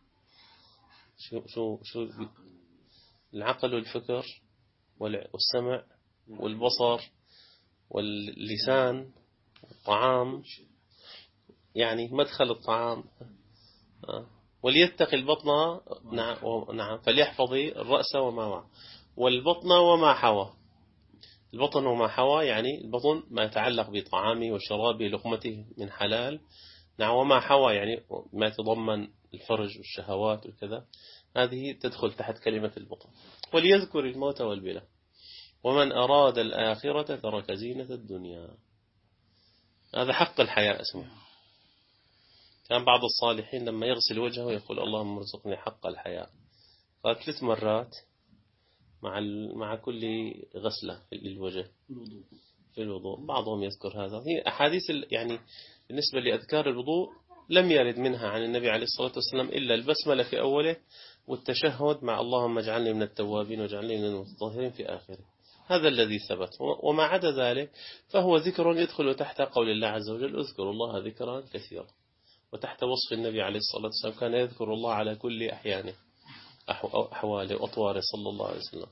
شو العقل والفكر والسمع والبصر واللسان والطعام، يعني مدخل الطعام. وليتق البطن. نعم فليحفظ الرأس وما وعى، والبطن وما حوى. البطن وما حوى يعني البطن ما يتعلق بطعامه وشرابه لقمته من حلال. نعم وما حوى يعني ما يتضمن الفرج والشهوات وكذا، هذه تدخل تحت كلمة البطن. وليذكر الموت والبلى، ومن أراد الآخرة ترك زينة الدنيا. هذا حق الحياة اسمه. كان بعض الصالحين لما يغسل وجهه يقول اللهم ارزقني حق الحياة، قال 3 مرات مع كل غسلة في الوجه في الوضوء. بعضهم يذكر هذا. هي أحاديث يعني بالنسبة لأذكار الوضوء لم يرد منها عن النبي عليه الصلاة والسلام إلا البسملة في أوله، والتشهد مع اللهم اجعلني من التوابين واجعلني من المتطهرين في آخره. هذا الذي ثبت. وما عدا ذلك فهو ذكر يدخل تحت قول الله عز وجل اذكروا الله ذكرا كثيرا، وتحت وصف النبي عليه الصلاة والسلام كان يذكر الله على كل أحيانه أحواله وأطواره صلى الله عليه وسلم.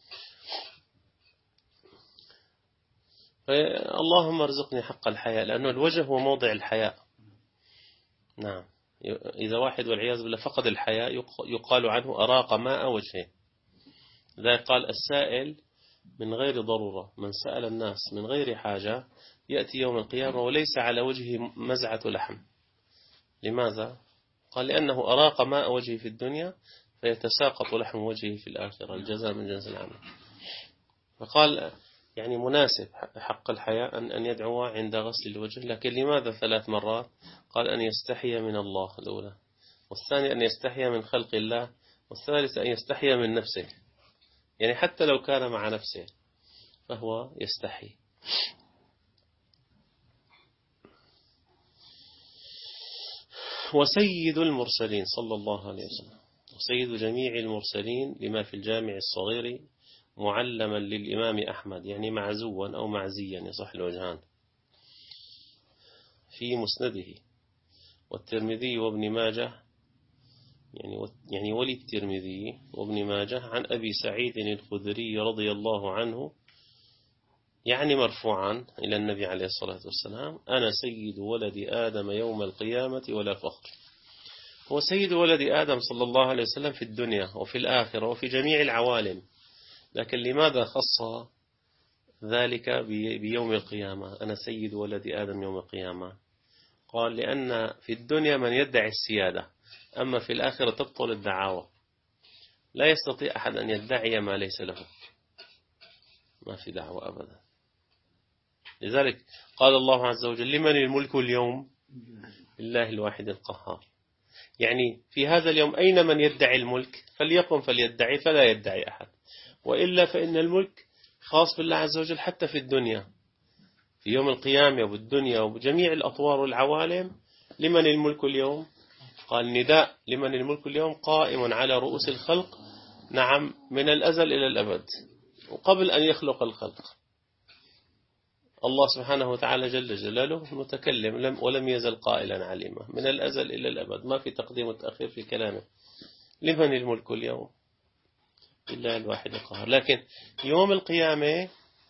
اللهم ارزقني حق الحياء، لأنه الوجه هو موضع الحياء. نعم إذا واحد والعياذ بالله فقد الحياء يقال عنه أراق ماء وجهه. ذا قال السائل من غير ضرورة، من سأل الناس من غير حاجة يأتي يوم القيامة وليس على وجهه مزعة لحم. لماذا؟ قال لأنه أراق ماء وجهه في الدنيا فيتساقط لحم وجهه في الآخرة، الجزاء من جنس العمل. فقال يعني مناسب حق الحياء أن يدعو عند غسل الوجه. لكن لماذا 3 مرات؟ قال أن يستحي من الله الأولى، والثاني أن يستحي من خلق الله، والثالث أن يستحي من نفسه، يعني حتى لو كان مع نفسه فهو يستحي. وسيد المرسلين صلى الله عليه وسلم، وسيد جميع المرسلين لما في الجامع الصغير معلما للإمام أحمد، يعني معزوا أو معزيا يصح الوجهان، في مسنده، والترمذي وابن ماجه يعني وللترمذي وابن ماجه عن أبي سعيد الخدري رضي الله عنه، يعني مرفوعا إلى النبي عليه الصلاة والسلام: أنا سيد ولد آدم يوم القيامة ولا فخر. هو سيد ولد آدم صلى الله عليه وسلم في الدنيا وفي الآخرة وفي جميع العوالم، لكن لماذا خص ذلك بيوم القيامة؟ أنا سيد ولد آدم يوم القيامة. قال لأن في الدنيا من يدعي السيادة، أما في الآخرة تبطل الدعاوى. لا يستطيع أحد أن يدعي ما ليس له، ما في دعوة أبدا. لذلك قال الله عز وجل: لمن الملك اليوم؟ لله الواحد القهار. يعني في هذا اليوم أين من يدعي الملك؟ فليقم فليدعي، فلا يدعي أحد. وإلا فإن الملك خاص بالله عز وجل حتى في الدنيا، في يوم القيامة وبالدنيا وبجميع الأطوار والعوالم. لمن الملك اليوم؟ قال نداء لمن الملك اليوم قائم على رؤوس الخلق، نعم، من الأزل إلى الأبد، وقبل أن يخلق الخلق. الله سبحانه وتعالى جل جلاله متكلم ولم يزل قائلا عليما من الأزل إلى الأبد، ما في تقديم وتأخير في كلامه. لمن الملك اليوم؟ إلا الواحد القهار. لكن يوم القيامة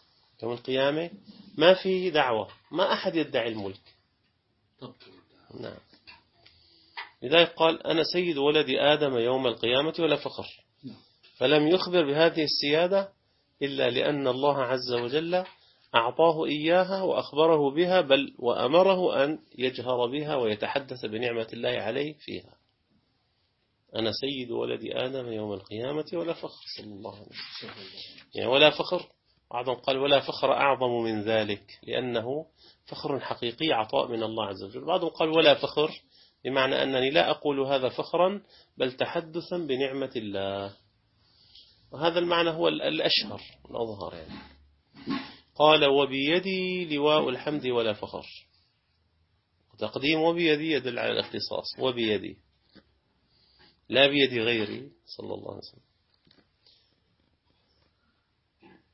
ما في دعوة، ما أحد يدعي الملك. نعم. لذلك قال: أنا سيد ولد آدم يوم القيامة ولا فخر. فلم يخبر بهذه السيادة إلا لأن الله عز وجل أعطاه إياها وأخبره بها، بل وأمره أن يجهر بها ويتحدث بنعمة الله عليه فيها. أنا سيد ولد آدم يوم القيامة ولا فخر صلى الله عليه وسلم. يعني ولا فخر، بعضهم قال ولا فخر أعظم من ذلك، لأنه فخر حقيقي عطاء من الله عز وجل. بعضهم قال ولا فخر بمعنى أنني لا أقول هذا فخرا بل تحدثا بنعمة الله، وهذا المعنى هو الأشهر الأظهر. يعني قال: وبيدي لواء الحمد ولا فخر. تقديم وبيدي يدل على الاختصاص، وبيدي لا بيد غيري صلى الله عليه وسلم.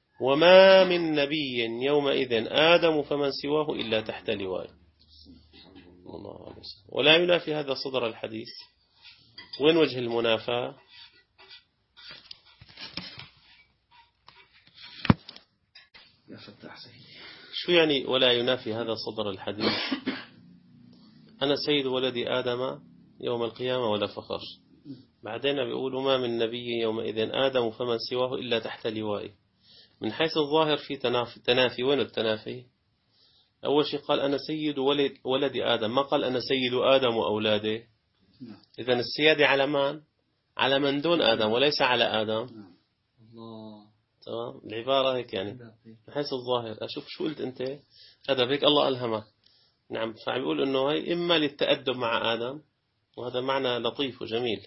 وما من نبي يومئذ آدم فمن سواه إلا تحت لواء. صلى الله عليه وسلم. ولا ينافي هذا صدر الحديث. وين وجه المنافاة؟ شو يعني ولا ينافي هذا صدر الحديث؟ أنا سيد ولد آدم يوم القيامة ولا فخر. بعدين بيقولوا ما من نبي يومئذ آدم فمن سواه إلا تحت لوائه. من حيث الظاهر في تنافي. وين التنافي؟ أول شيء قال أنا سيد ولد آدم، ما قال أنا سيد آدم وأولاده. إذن السيادة على من؟ على من دون آدم وليس على آدم. تمام، العبارة هيك يعني من حيث الظاهر. أشوف شو قلت أنت، هذا هيك الله ألهمك. نعم، فبيقول إنه هي إما للتأدب مع آدم، وهذا معنى لطيف وجميل.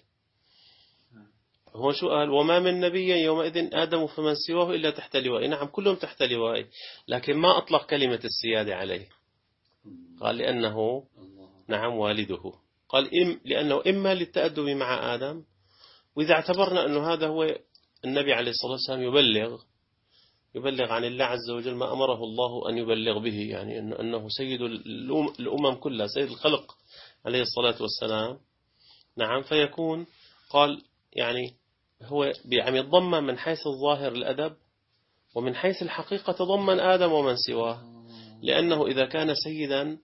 هو شو قال؟ وما من نبي يومئذ آدم فمن سواه إلا تحت لوائه. نعم، كلهم تحت لوائه، لكن ما أطلق كلمة السيادة عليه. قال لأنه نعم والده. قال لأنه إما للتأدب مع آدم، وإذا اعتبرنا أنه هذا هو النبي عليه الصلاة والسلام يبلغ عن الله عز وجل ما أمره الله أن يبلغ به، يعني أنه سيد الأمم كلها، سيد الخلق عليه الصلاة والسلام. نعم، فيكون قال يعني هو يعني يتضمن من حيث الظاهر الأدب، ومن حيث الحقيقة تضمن آدم ومن سواه، لأنه إذا كان سيدا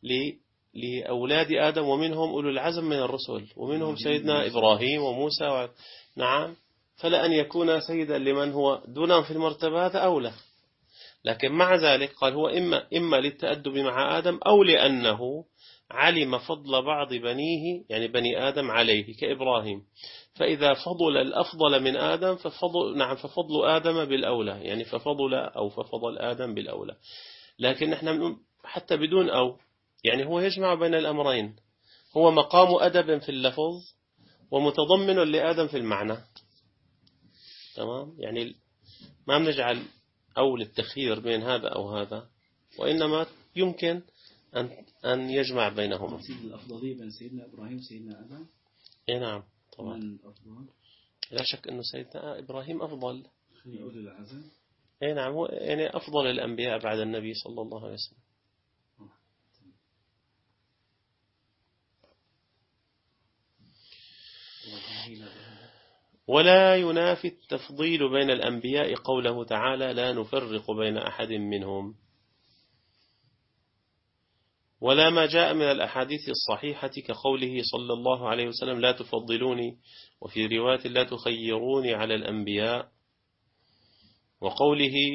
لأولاد آدم ومنهم أولو العزم من الرسل، ومنهم سيدنا إبراهيم وموسى نعم، فلا أن يكون سيدا لمن هو دونهم في المرتبة هذا أولى. لكن مع ذلك قال هو إما للتأدب مع آدم، أو لأنه علم فضل بعض بنيه يعني بني آدم عليه كإبراهيم، فإذا فضل الأفضل من آدم ففضل آدم بالأولى، يعني ففضل آدم بالأولى. لكن نحن حتى بدون أو يعني هو يجمع بين الأمرين، هو مقام أدب في اللفظ ومتضمن لآدم في المعنى. تمام، يعني ما بنجعل أو للتخيير بين هذا أو هذا، وإنما يمكن أن يجمع بينهما. الأفضلية بين سيدنا إبراهيم وسيدنا آدم. إيه نعم طبعا، من الأفضل؟ لا شك أنه سيدنا إبراهيم أفضل. أولي العزم. إيه نعم، هو يعني أفضل الأنبياء بعد النبي صلى الله عليه وسلم. ولا ينافي التفضيل بين الأنبياء قوله تعالى لا نفرق بين أحد منهم، ولا ما جاء من الأحاديث الصحيحة كقوله صلى الله عليه وسلم لا تفضلوني، وفي رواية لا تخيروني على الأنبياء، وقوله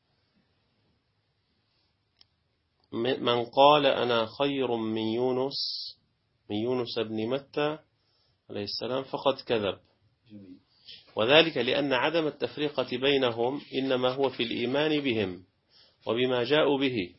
من قال أنا خير من يونس بن متى عليه السلام فقد كذب. وذلك لأن عدم التفرقة بينهم إنما هو في الإيمان بهم وبما جاءوا به.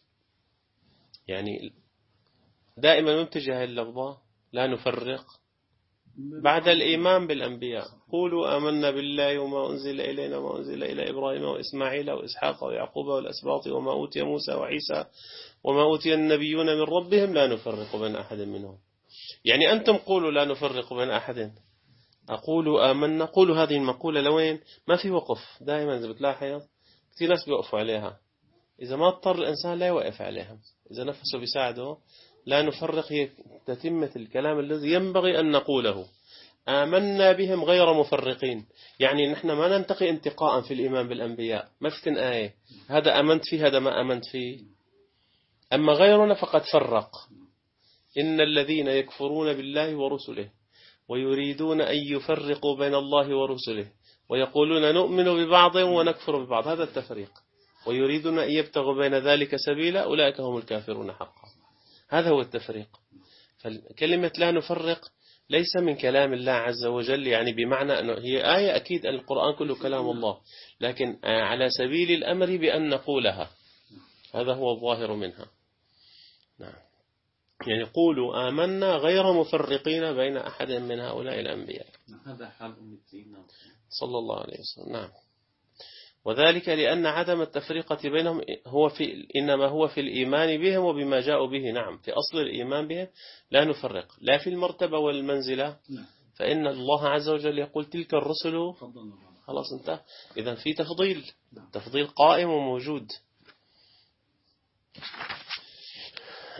يعني دائما متجه اللفظة لا نفرق بعد الإيمان بالأنبياء. قولوا آمنا بالله وما أنزل إلينا وما أنزل إلى إبراهيم وإسماعيل وإسحاق ويعقوب والأسباط وما أوتي موسى وعيسى وما أوتي النبيون من ربهم لا نفرق بين أحد منهم. يعني أنتم قولوا لا نفرق بين أحد، أقولوا آمنا، قولوا هذه المقولة لوين ما في وقف. دائما إذا بتلاحظ كثير ناس بيوقفوا عليها، إذا ما اضطر الإنسان لا يوقف عليها، إذا نفسه بيساعده. لا نفرق هي تتمة الكلام الذي ينبغي أن نقوله. آمنا بهم غير مفرقين، يعني نحن ما ننتقي انتقاء في الإيمان بالأنبياء، ما فتن آية هذا أمنت فيه هذا ما أمنت فيه. أما غيرنا فقد فرق. إن الذين يكفرون بالله ورسله ويريدون أن يفرقوا بين الله ورسله ويقولون نؤمن ببعض ونكفر ببعض، هذا التفريق، ويريدون أن يبتغوا بين ذلك سبيلا أولئك هم الكافرون حقا، هذا هو التفريق. فكلمة لا نفرق ليس من كلام الله عز وجل، يعني بمعنى أنه هي آية أكيد القرآن كله كلام الله، لكن على سبيل الأمر بأن نقولها، هذا هو الظاهر منها. نعم، يعني قولوا آمنا غير مفرقين بين أحد من هؤلاء الأنبياء. هذا حال سيدنا صلى الله عليه وسلم. نعم، وذلك لأن عدم التفرقة بينهم إنما هو في الإيمان بهم وبما جاءوا به. نعم، في أصل الإيمان بهم لا نفرق، لا في المرتبة والمنزلة، فإن الله عز وجل يقول تلك الرسل خلاص انتهى. إذن في تفضيل قائم وموجود.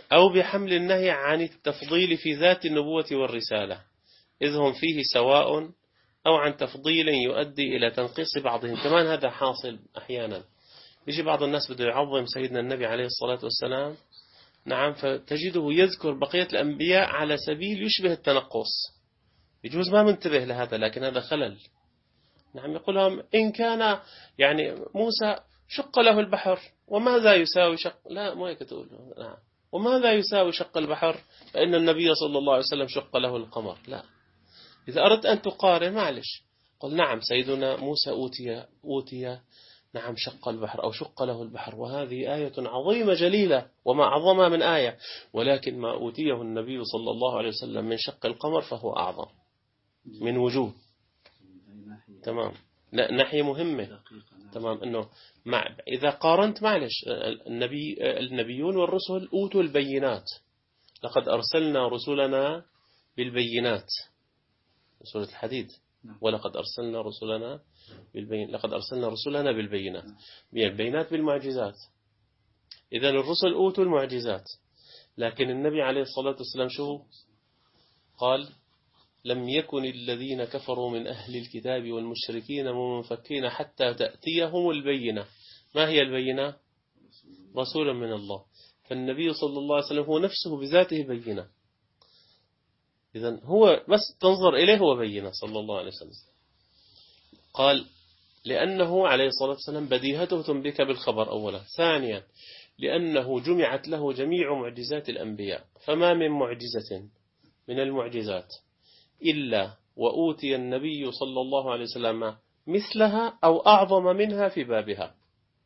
أو بحمل النهي عن التفضيل في ذات النبوة والرسالة إذ هم فيه سواء، أو عن تفضيل يؤدي إلى تنقيص بعضهم. كمان هذا حاصل أحيانا، يجي بعض الناس بده يعظم سيدنا النبي عليه الصلاة والسلام، نعم، فتجده يذكر بقية الأنبياء على سبيل يشبه التنقص. يجوز ما منتبه لهذا، لكن هذا خلل. نعم، يقول لهم إن كان يعني موسى شق له البحر وماذا يساوي شق، لا ما هيك تقول، نعم، وماذا يساوي شق البحر فإن النبي صلى الله عليه وسلم شق له القمر. لا، إذا أردت أن تقارن معلش قل نعم سيدنا موسى أوتي نعم شق البحر أو شق له البحر، وهذه آية عظيمة جليلة وما أعظمها من آية، ولكن ما أوتيه النبي صلى الله عليه وسلم من شق القمر فهو أعظم من وجوه. تمام، لا ناحية مهمة. تمام، إنه إذا قارنت معلش النبيون والرسل أوتوا البينات، لقد أرسلنا رسلنا بالبينات، سورة الحديد، ولقد أرسلنا رسلنا لقد أرسلنا رسلنا بالبينات، بالبينات بالمعجزات. إذا الرسل أوتوا المعجزات، لكن النبي عليه الصلاة والسلام شو قال؟ لم يكن الذين كفروا من أهل الكتاب والمشركين منفكين حتى تأتيهم البينة. ما هي البينة؟ رسولا من الله. فالنبي صلى الله عليه وسلم هو نفسه بذاته بينة، إذن هو بس تنظر إليه هو بينة صلى الله عليه وسلم. قال لأنه عليه الصلاة والسلام بديهته تنبك بالخبر أولا، ثانيا لأنه جمعت له جميع معجزات الأنبياء، فما من معجزة من المعجزات إلا وأوتي النبي صلى الله عليه وسلم مثلها أو أعظم منها في بابها.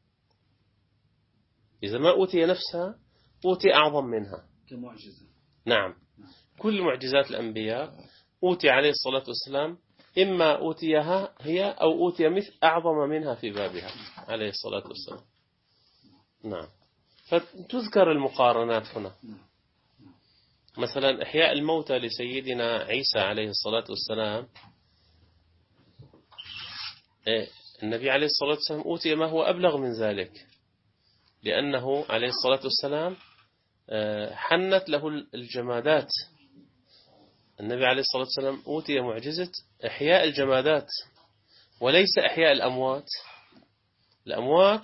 إذا ما أوتي نفسها أوتي أعظم منها كمعجزة. نعم، كل معجزات الأنبياء أوتي عليه الصلاة والسلام، إما أوتيها هي أو أوتي مثل أعظم منها في بابها عليه الصلاة والسلام. نعم، فتذكر المقارنات هنا. مثلا إحياء الموتى لسيدنا عيسى عليه الصلاة والسلام، النبي عليه الصلاة والسلام أوتي ما هو أبلغ من ذلك، لأنه عليه الصلاة والسلام حنت له الجمادات. النبي عليه الصلاة والسلام أوتي معجزة إحياء الجمادات وليس إحياء الأموات. الأموات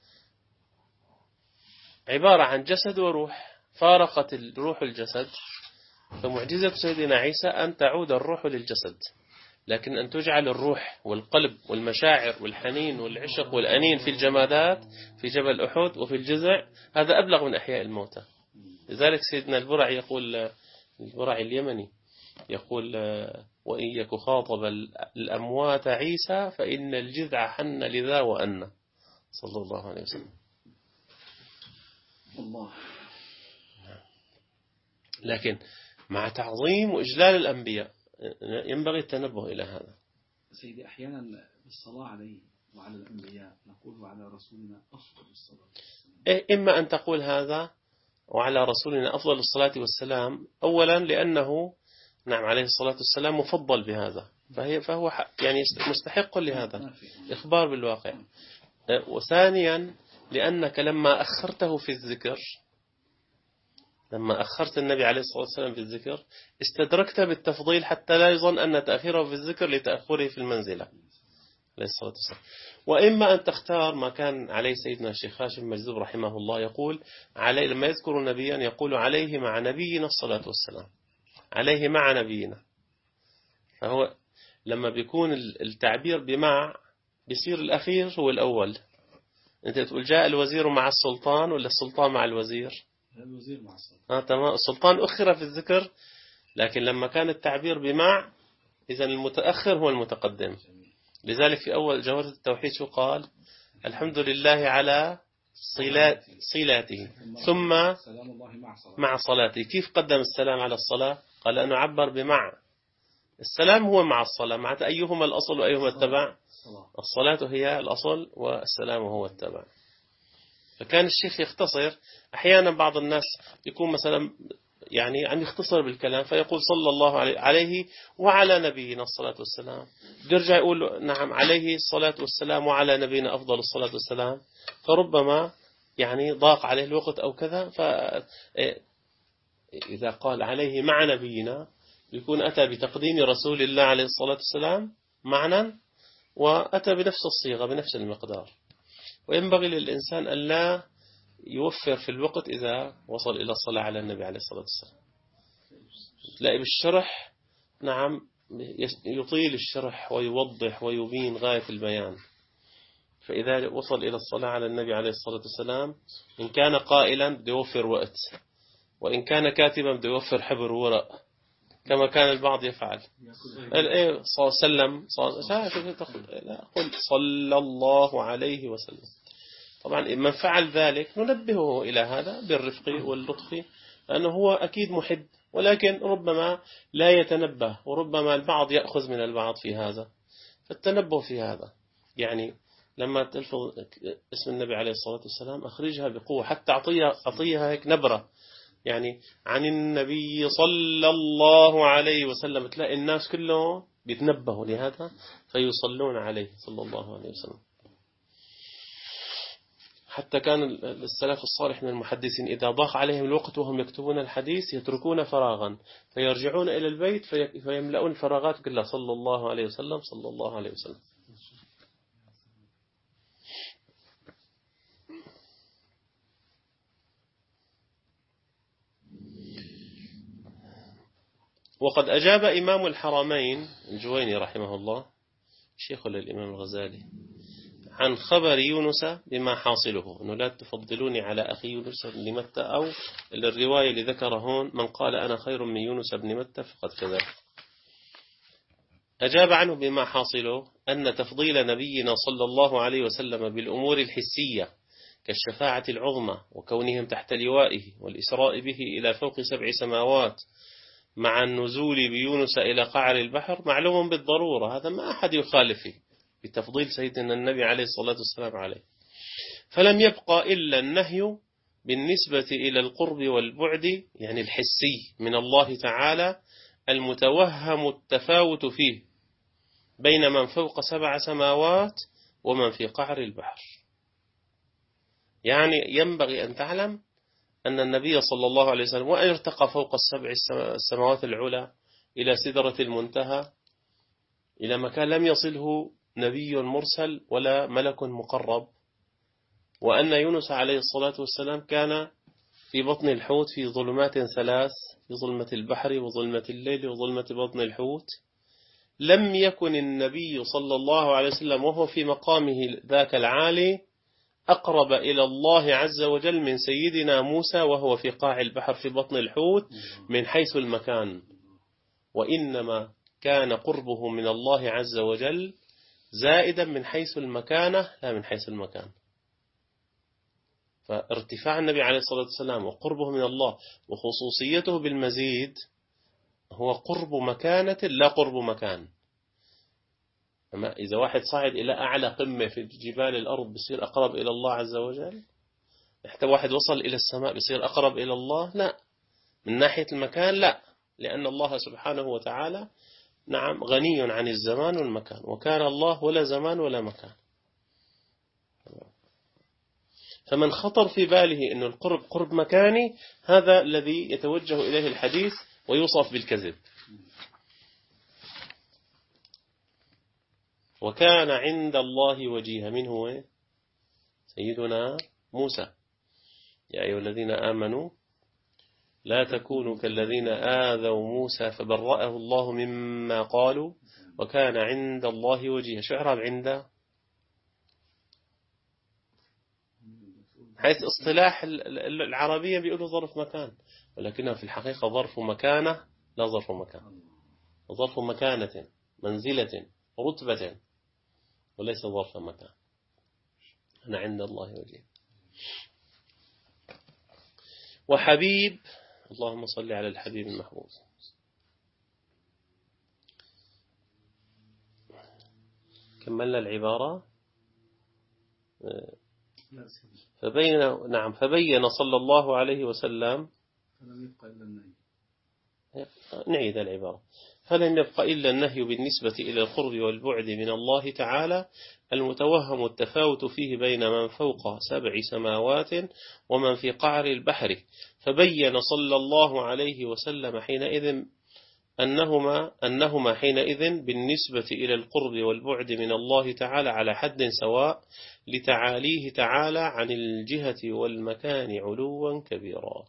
عبارة عن جسد وروح، فارقت الروح الجسد، فمعجزة سيدنا عيسى أن تعود الروح للجسد، لكن أن تجعل الروح والقلب والمشاعر والحنين والعشق والأنين في الجمادات في جبل أحد وفي الجذع، هذا أبلغ من إحياء الموتى. لذلك سيدنا البرعي يقول، البرعي اليمني يقول وإن يك خاطب الأموات عيسى فإن الجذع حن لذا وأن، صلى الله عليه وسلم. الله. لكن مع تعظيم وإجلال الأنبياء ينبغي التنبه إلى هذا. سيدي أحيانا بالصلاة عليه وعلى الأنبياء نقول وعلى رسولنا أفضل الصلاة. إما أن تقول هذا وعلى رسولنا أفضل الصلاة والسلام أولا لأنه نعم عليه الصلاة والسلام مفضل بهذا، فهو يعني مستحق لهذا إخبار بالواقع. وثانيا لأنك لما أخرته في الذكر، لما أخرت النبي عليه الصلاة والسلام في الذكر استدركت بالتفضيل حتى لا يظن أن تأخيره في الذكر لتأخره في المنزلة عليه الصلاة والسلام. وإما أن تختار ما كان عليه سيدنا الشيخ هاشم مجذوب رحمه الله، يقول عليه لما يذكر نبيا يقول عليه مع نبينا الصلاة والسلام، عليه مع نبينا. فهو لما بيكون التعبير بمع بيصير الأخير هو الأول. أنت تقول جاء الوزير مع السلطان ولا السلطان مع الوزير؟ الوزير مع السلطان. تمام، السلطان أخر في الذكر، لكن لما كان التعبير بمع إذا المتأخر هو المتقدم. لذلك في أول جوهرة التوحيد شو قال؟ الحمد لله على صلاته ثم مع صلاته. كيف قدم السلام على الصلاة؟ قال أنه عبر بمع. السلام هو مع الصلاة، مع أيهما الأصل وأيهما التبع؟ الصلاة هي الأصل والسلام هو التبع. فكان الشيخ يختصر. أحيانا بعض الناس يكون مثلا يعني عم يختصر بالكلام فيقول صلى الله عليه وعلى نبينا الصلاة والسلام، بيرجع يقول نعم عليه الصلاة والسلام وعلى نبينا أفضل الصلاة والسلام، فربما يعني ضاق عليه الوقت أو كذا، إذا قال عليه مع نبينا يكون أتى بتقديم رسول الله عليه الصلاة والسلام معنى، وأتى بنفس الصيغة بنفس المقدار. وينبغي للإنسان أن لا يوفر في الوقت إذا وصل إلى الصلاة على النبي عليه الصلاة والسلام. تلاقي بالشرح نعم يطيل الشرح ويوضح ويبين غاية البيان. فإذا وصل إلى الصلاة على النبي عليه الصلاة والسلام إن كان قائلا بده يوفر وقت، وإن كان كاتبا بده يوفر حبر ورق كما كان البعض يفعل. إيه سلم قل صلى الله عليه وسلم. طبعا من فعل ذلك ننبهه إلى هذا بالرفق واللطف، لأنه هو أكيد محب، ولكن ربما لا يتنبه، وربما البعض يأخذ من البعض في هذا. فالتنبه في هذا يعني لما تلفظ اسم النبي عليه الصلاة والسلام أخرجها بقوة، حتى أعطيها هيك نبرة، يعني عن النبي صلى الله عليه وسلم، تلاقي الناس كلهم بيتنبهوا لهذا فيصلون عليه صلى الله عليه وسلم. حتى كان السلف الصالح من المحدثين إذا ضاق عليهم الوقت وهم يكتبون الحديث يتركون فراغا فيرجعون إلى البيت فيملؤون الفراغات كلها صلى الله عليه وسلم صلى الله عليه وسلم. وقد أجاب إمام الحرمين الجويني رحمه الله شيخ للإمام الغزالي عن خبر يونس بما حاصله، أنه لا تفضلوني على أخي يونس بن متى، أو الرواية اللي ذكر هون من قال أنا خير من يونس بن متى فقد كذب. أجاب عنه بما حاصله أن تفضيل نبينا صلى الله عليه وسلم بالأمور الحسية كالشفاعة العظمى وكونهم تحت لوائه والإسراء به إلى فوق 7 سماوات مع النزول بيونس إلى قعر البحر معلوم بالضرورة، هذا ما أحد يخالف فيه بتفضيل سيدنا النبي عليه الصلاة والسلام عليه. فلم يبقى إلا النهي بالنسبة إلى القرب والبعد يعني الحسي من الله تعالى المتوهم التفاوت فيه بين من فوق 7 سماوات ومن في قعر البحر. يعني ينبغي أن تعلم أن النبي صلى الله عليه وسلم وأن ارتقى فوق 7 السماوات العلى إلى سدرة المنتهى إلى مكان لم يصله نبي مرسل ولا ملك مقرب، وأن يونس عليه الصلاة والسلام كان في بطن الحوت في ظلمات 3، في ظلمة البحر وظلمة الليل وظلمة بطن الحوت. لم يكن النبي صلى الله عليه وسلم وهو في مقامه ذاك العالي أقرب إلى الله عز وجل من سيدنا موسى وهو في قاع البحر في بطن الحوت من حيث المكان، وإنما كان قربه من الله عز وجل زائدا من حيث المكانة لا من حيث المكان. فارتفاع النبي عليه الصلاة والسلام وقربه من الله وخصوصيته بالمزيد هو قرب مكانة لا قرب مكان. أما إذا واحد صعد إلى أعلى قمة في جبال الأرض بصير أقرب إلى الله عز وجل، حتى واحد وصل إلى السماء بصير أقرب إلى الله، لا، من ناحية المكان لا، لأن الله سبحانه وتعالى نعم غني عن الزمان والمكان، وكان الله ولا زمان ولا مكان. فمن خطر في باله أن القرب قرب مكاني هذا الذي يتوجه إليه الحديث ويوصف بالكذب. وكان عند الله وجيها، من هو؟ سيدنا موسى. يا أيها الذين آمنوا لا تكونوا كالذين آذوا موسى فبرأه الله مما قالوا وكان عند الله وجيها. شو إعراب عنده؟ حيث اصطلاح العربية بيقولوا ظرف مكان، ولكنها في الحقيقة ظرف مكانة لا ظرف مكان، ظرف مكانة منزلة رتبة وليس ظرف مكان. أنا عند الله وجيه. وحبيب، اللهم صل على الحبيب المحبوب. كملنا العبارة. فبين صلى الله عليه وسلم فلم يبقى إلا النهي نعيد العبارة. فلم يبق إلا النهي بالنسبة إلى القرب والبعد من الله تعالى المتوهم التفاوت فيه بين من فوق 7 سماوات ومن في قعر البحر، فبين صلى الله عليه وسلم حينئذ أنهما حينئذ بالنسبة إلى القرب والبعد من الله تعالى على حد سواء، لتعاليه تعالى عن الجهة والمكان علوا كبيرا.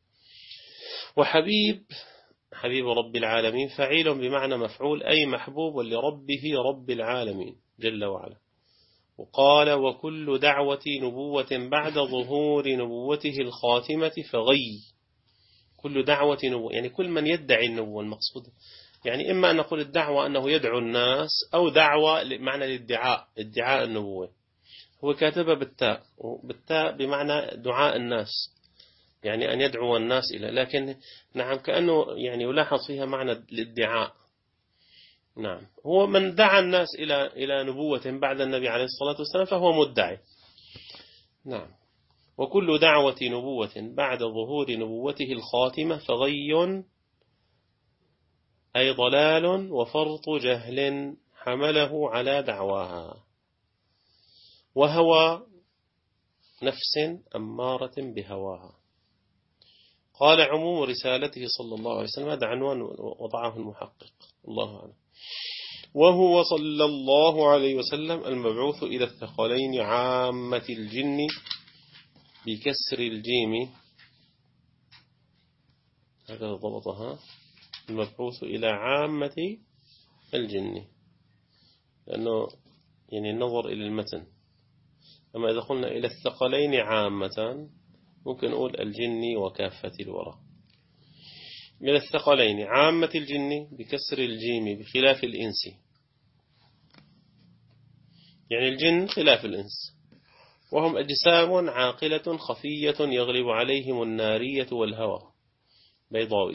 وحبيب رب العالمين فعيل بمعنى مفعول، أي محبوب لربه رب العالمين جل وعلا. وقال: وكل دعوة نبوة بعد ظهور نبوته الخاتمة فغي. كل دعوة نبوة يعني كل من يدعي النبوة المقصود، يعني إما أن نقول الدعوة أنه يدعو الناس، أو دعوة معنى الادعاء، ادعاء النبوة. هو كاتبها بالتاء بمعنى دعاء الناس، يعني أن يدعو الناس إلى، لكن نعم كأنه يعني يلاحظ فيها معنى الادعاء. نعم، هو من دعا الناس إلى نبوة بعد النبي عليه الصلاة والسلام فهو مدعي. نعم. وكل دعوة نبوة بعد ظهور نبوته الخاتمة فغي، أي ضلال وفرط جهل حمله على دعواها، وهوى نفس أمارة بهواها. قال: عموم رسالته صلى الله عليه وسلم، هذا عنوان وضعه المحقق الله أعلم. وهو صلى الله عليه وسلم المبعوث إلى الثقلين عامة الجن بكسر الجيم، هذا ضبطها، المبعوث إلى عامة الجن، لأنه يعني النظر إلى المتن. أما إذا قلنا إلى الثقلين عامة ممكن نقول الجن وكافة الورى. إلى الثقلين عامة الجن بكسر الجيم بخلاف الإنس، يعني الجن خلاف الإنس، وهم أجسام عاقلة خفية يغلب عليهم النارية والهوى بيضاوي.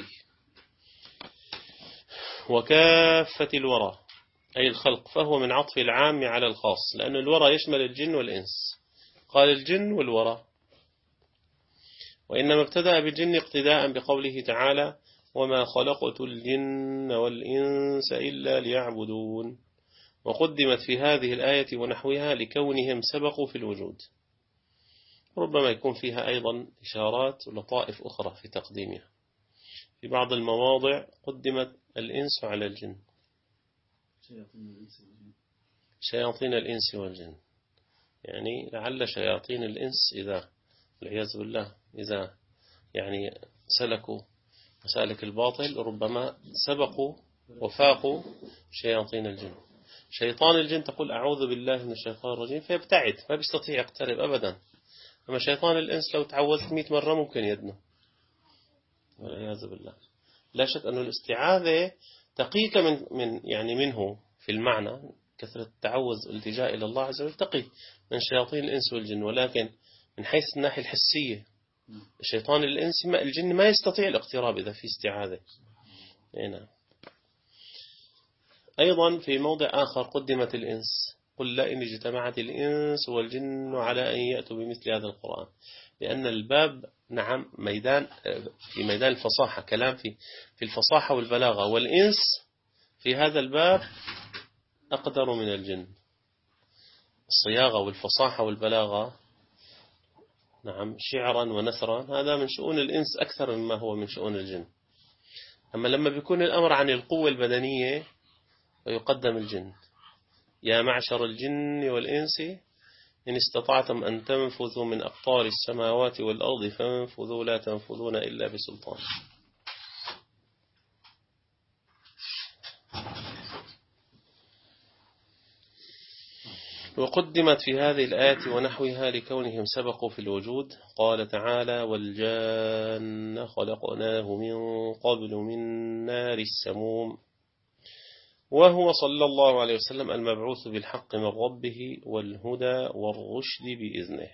وكافة الورى أي الخلق، فهو من عطف العام على الخاص، لأن الورى يشمل الجن والإنس، قال الجن والورى. وإنما ابتدأ بالجن اقتداء بقوله تعالى: وما خلقت الجن والإنس إلا ليعبدون. وقدمت في هذه الآية ونحوها لكونهم سبقوا في الوجود. ربما يكون فيها أيضا إشارات ولطائف أخرى في تقديمها. في بعض المواضع قدمت الإنس على الجن، شياطين الإنس والجن، يعني لعل شياطين الإنس إذا والعياذ بالله إذا يعني سلكوا مسالك الباطل ربما سبقوا وفاقوا شياطين الجن. شيطان الجن تقول أعوذ بالله من الشيطان الرجيم فيبتعد، ما بيستطيع يقترب أبدا. أما شيطان الإنس لو تعوذت 100 مرة ممكن يدنو، والعياذ بالله. لا شك أن الاستعاذة تقيك يعني منه في المعنى، كثرة التعوذ والالتجاء إلى الله عز وجل تقي من شياطين الإنس والجن، ولكن من حيث الناحية الحسية الشيطان الإنس الجن ما يستطيع الاقتراب إذا في استعاذة. هنا أيضا في موضع آخر قدمت الإنس، قل لئن اجتمعت الإنس والجن على أن يأتوا بمثل هذا القرآن، لأن الباب نعم في ميدان الفصاحة، كلام في الفصاحة والبلاغة، والإنس في هذا الباب أقدر من الجن. الصياغة والفصاحة والبلاغة نعم شعرا ونثرا هذا من شؤون الإنس أكثر مما هو من شؤون الجن. أما لما بيكون الأمر عن القوة البدنية فيقدم الجن. يا معشر الجن والإنس إن استطعتم أن تنفذوا من أقطار السماوات والأرض فانفذوا لا تنفذون إلا بسلطان. وقدمت في هذه الآية ونحوها لكونهم سبقوا في الوجود. قال تعالى: والجان خلقناه من قبل من نار السموم. وهو صلى الله عليه وسلم المبعوث بالحق من ربه والهدى والرشد بإذنه.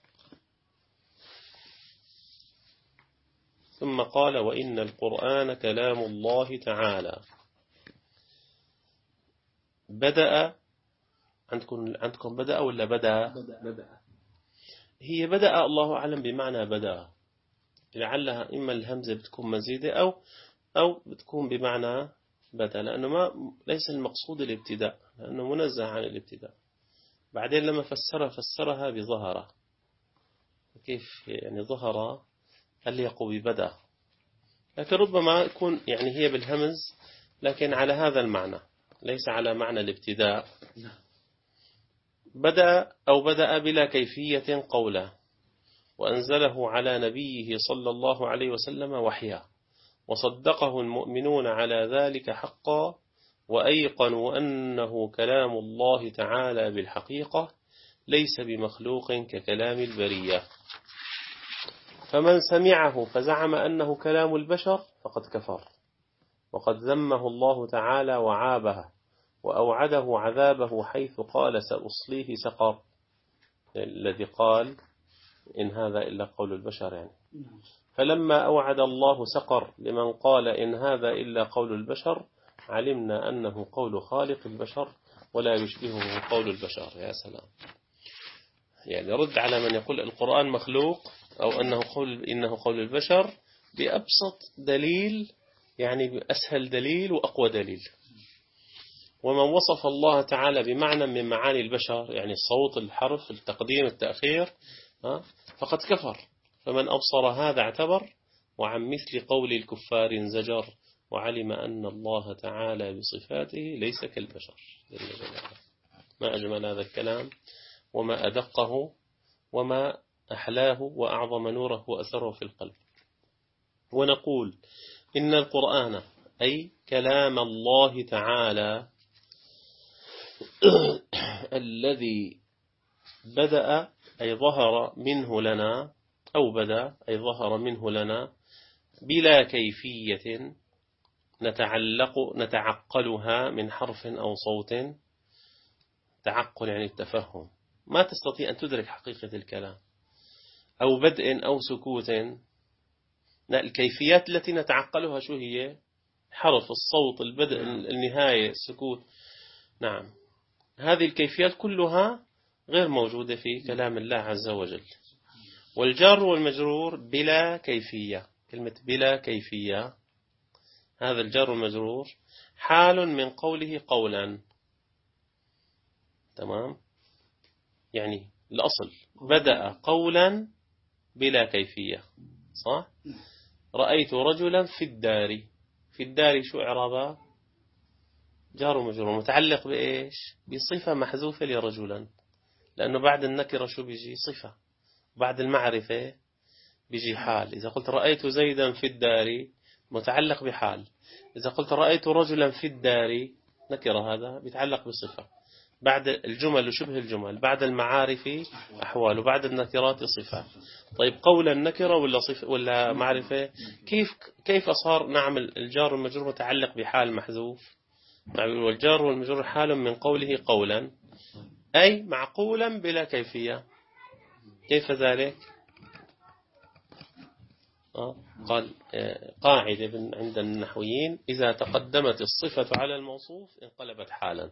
ثم قال: وإن القرآن كلام الله تعالى. بدأ عندكم بدأ ولا بدأ؟ هي بدأ الله أعلم بمعنى بدأ، لعلها إما الهمزة بتكون مزيدة أو بتكون بمعنى بدأ، لأنه ليس المقصود الابتداء، لأنه منزه عن الابتداء. بعدين لما فسرها بظهر. كيف يعني ظهر أليق ببدأ، لكن ربما يكون يعني هي بالهمز، لكن على هذا المعنى ليس على معنى الابتداء. بدأ أو بدأ بلا كيفية قولا، وأنزله على نبيه صلى الله عليه وسلم وحيا، وصدقه المؤمنون على ذلك حقا، وأيقنوا أنه كلام الله تعالى بالحقيقة ليس بمخلوق ككلام البرية. فمن سمعه فزعم أنه كلام البشر فقد كفر، وقد ذمه الله تعالى وعابه وأوعده عذابه، حيث قال سأصليه سقر، الذي قال إن هذا إلا قول البشر يعني. فلما أوعد الله سقر لمن قال إن هذا إلا قول البشر، علمنا أنه قول خالق البشر ولا يشبهه قول البشر. يا سلام، يعني رد على من يقول القرآن مخلوق أو إنه قول البشر بأبسط دليل، يعني بأسهل دليل وأقوى دليل. ومن وصف الله تعالى بمعنى من معاني البشر، يعني الصوت، الحرف، التقديم، التأخير، فقد كفر. فمن أبصر هذا اعتبر، وعن مثل قول الكفار انزجر، وعلم أن الله تعالى بصفاته ليس كالبشر. ما أجمل هذا الكلام، وما أدقه، وما أحلاه، وأعظم نوره وأثره في القلب. ونقول إن القرآن أي كلام الله تعالى الذي بدأ أي ظهر منه لنا، أو بدأ أي ظهر منه لنا بلا كيفية نتعقلها من حرف أو صوت. تعقل يعني التفهم، ما تستطيع أن تدرك حقيقة الكلام، أو بدء أو سكوت. الكيفيات التي نتعقلها شو هي؟ حرف، الصوت، البدء، النهاية، السكوت. نعم، هذه الكيفيات كلها غير موجودة في كلام الله عز وجل. والجار والمجرور بلا كيفية، كلمة بلا كيفية، هذا الجار والمجرور حال من قوله قولا. تمام، يعني الأصل بدأ قولا بلا كيفية، صح؟ رأيت رجلا في الدار. في الدار شو إعرابها؟ جار ومجرور متعلق بإيش؟ بصفة محذوفة لرجلا، لأنه بعد النكرة شو بيجي؟ صفة. بعد المعرفة بيجي حال. إذا قلت رأيت زيدا في الدار متعلق بحال. إذا قلت رأيت رجلا في الدار نكرة، هذا بيتعلق بصفة. بعد الجمل وشبه الجمل، بعد المعارف أحوال، وبعد النكرات صفة. طيب قولا نكرة ولا صفة ولا معرفة؟ كيف صار نعمل الجار والمجرور متعلق بحال محذوف؟ والجار والمجرور حال من قوله قولا، أي معقولا بلا كيفية. كيف ذلك؟ قال قاعدة عند النحويين: إذا تقدمت الصفة على الموصوف انقلبت حالا.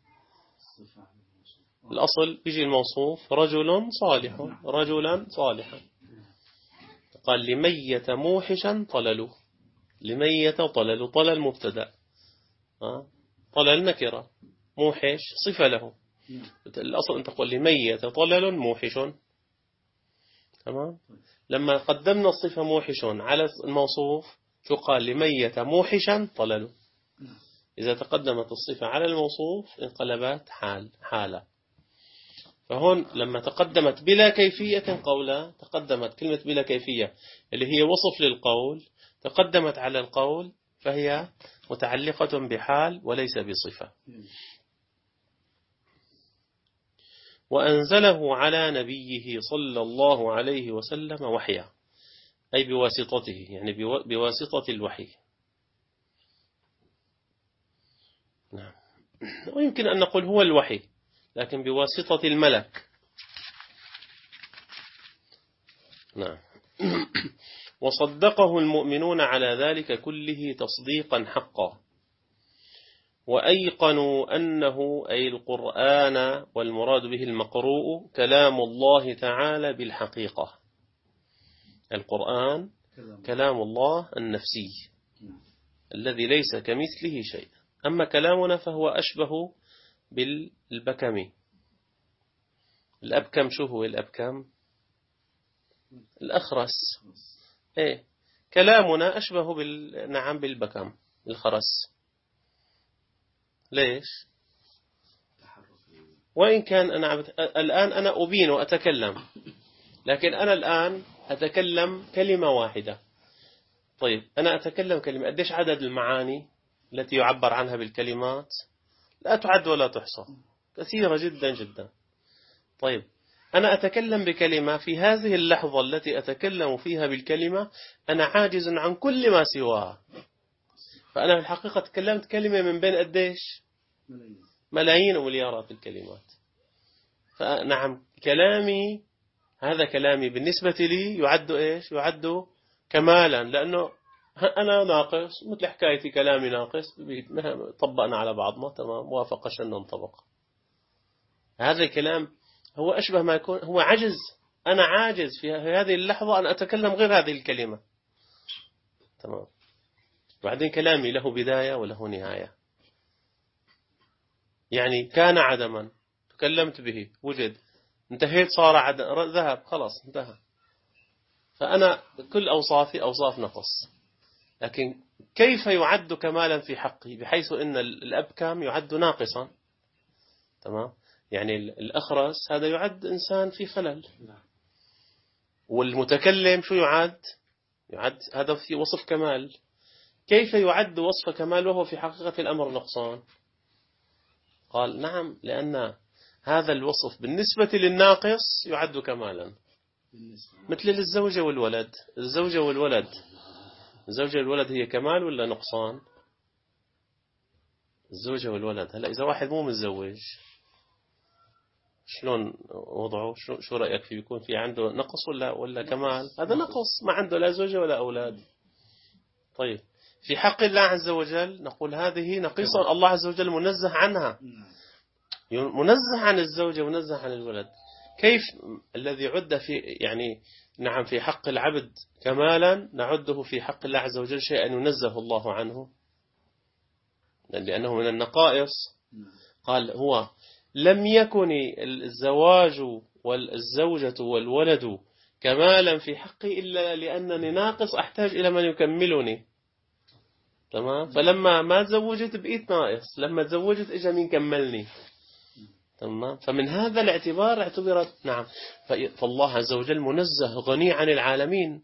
الأصل بيجي الموصوف رجل صالح، رجلا صالحا. قال لمية موحشا طلل. لمية طلل، طلل مبتدأ، طلل نكرة، موحش صفة له. الأصل أن تقول لمية طلل موحش. تمام. لما قدمنا الصفة موحش على الموصوف شو قال؟ لمية موحشا طلل. إذا تقدمت الصفة على الموصوف انقلبت حالة. فهون لما تقدمت بلا كيفية قولا، تقدمت كلمة بلا كيفية اللي هي وصف للقول، تقدمت على القول، فهي متعلقة بحال وليس بصفة. وأنزله على نبيه صلى الله عليه وسلم وحيا، أي بواسطته، يعني بواسطة الوحي. نعم. ويمكن أن نقول هو الوحي، لكن بواسطة الملك. نعم. وصدقه المؤمنون على ذلك كله تصديقا حقا، وأيقنوا أنه أي القرآن والمراد به المقروء كلام الله تعالى بالحقيقة. القرآن كلام الله النفسي، الذي ليس كمثله شيء. أما كلامنا فهو أشبه بالبكم. الأبكم شو هو الأبكم؟ الأخرس. إيه، كلامنا أشبه نعم بالبكم الخرس. ليش؟ وإن كان الآن أنا أبين وأتكلم، لكن أنا الآن أتكلم كلمة واحدة. طيب أنا أتكلم كلمة، قديش عدد المعاني التي يعبر عنها بالكلمات؟ لا تعد ولا تحصى، كثيرة جدا جدا. طيب أنا أتكلم بكلمة، في هذه اللحظة التي أتكلم فيها بالكلمة أنا عاجز عن كل ما سواها. فأنا في الحقيقة تكلمت كلمة من بين قديش؟ ملايين ومليارات الكلمات. فنعم كلامي، هذا كلامي بالنسبة لي يعد إيش؟ يعد كمالا، لأنه أنا ناقص، مثل حكايتي كلامي ناقص، طبقنا على بعضنا تمام، وافق شن انطبق. هذا الكلام هو أشبه ما يكون هو عجز. أنا عاجز في هذه اللحظة أن أتكلم غير هذه الكلمة. تمام. بعدين كلامي له بداية وله نهاية. يعني كان عدما، تكلمت به، وجد، انتهيت، صار عدم، ذهب، خلاص انتهى. فأنا كل أوصافي أوصاف نقص. لكن كيف يعد كمالا في حقه، بحيث أن الأبكم يعد ناقصا. تمام. يعني الأخرس هذا يعد إنسان في خلل. والمتكلم شو يعد هذا في وصف كمال. كيف يعد وصف كمال وهو في حقيقة الأمر نقصان؟ قال نعم، لأن هذا الوصف بالنسبة للناقص يعد كمالا، مثل الزوجة والولد. الزوجة والولد هي كمال ولا نقصان؟ الزوجة والولد. هلا إذا واحد مو متزوج شلون وضعه؟ شو رأيك فيه؟ يكون في عنده نقص ولا كمال؟ هذا نقص، ما عنده لا زوجة ولا أولاد. طيب في حق الله عز وجل نقول هذه نقيصة، الله عز وجل منزه عنها، منزه عن الزوجة، منزه عن الولد. كيف الذي عد في يعني نعم في حق العبد كمالا نعده في حق الله عز وجل شيئا ينزه الله عنه، لأنه من النقائص. قال هو لم يكن الزواج والزوجة والولد كمالا في حقي إلا لأنني ناقص أحتاج إلى من يكملني. تمام. فلما ما تزوجت بقيت ناقص، لما تزوجت إجا مين كملني. تمام. فمن هذا الاعتبار اعتبرت نعم، فالله عز وجل منزه غني عن العالمين.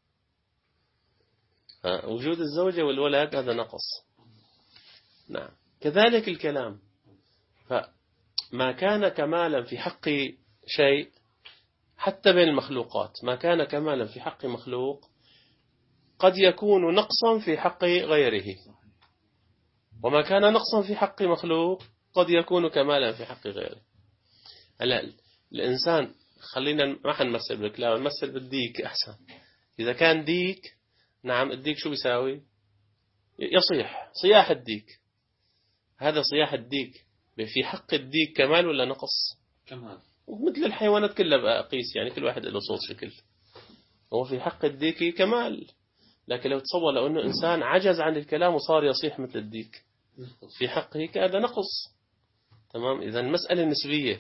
وجود الزوجة والولد هذا نقص. نعم. كذلك الكلام، فما كان كمالا في حق شيء حتى بين المخلوقات، ما كان كمالا في حق مخلوق قد يكون نقصا في حق غيره، وما كان نقصا في حق مخلوق قد يكون كمالا في حق غيره. هلا الإنسان، خلينا ما حنمثل بالكلاب، نمثل بالديك أحسن. إذا كان ديك، نعم الديك شو بيساوي؟ يصيح صياح الديك. هذا صياح الديك في حق الديك كمال ولا نقص؟ كمال. ومثل الحيوانات كلها بقيس، يعني كل واحد له صوت شكل. هو في حق الديك كمال، لكن لو تصور لو أنه إنسان عجز عن الكلام وصار يصيح مثل الديك، في حقه هذا نقص. تمام. إذا المسألة نسبية.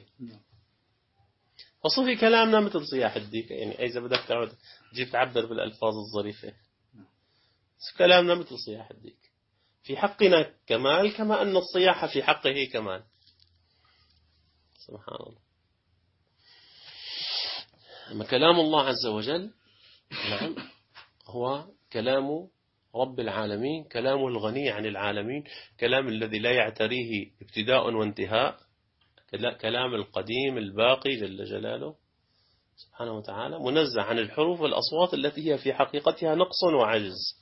فصفي كلامنا مثل صياح الديك، يعني إذا بدك تعود تجيب تعبر بالألفاظ الظريفة، كلامنا مثل صياح الديك. في حقنا كمال كما أن الصياح في حقه كمال. سبحان الله. أما كلام الله عز وجل نعم هو كلام رب العالمين، كلام الغني عن العالمين، كلام الذي لا يعتريه ابتداء وانتهاء، كلام القديم الباقي جل جلاله سبحانه وتعالى، منزه عن الحروف والأصوات التي هي في حقيقتها نقص وعجز.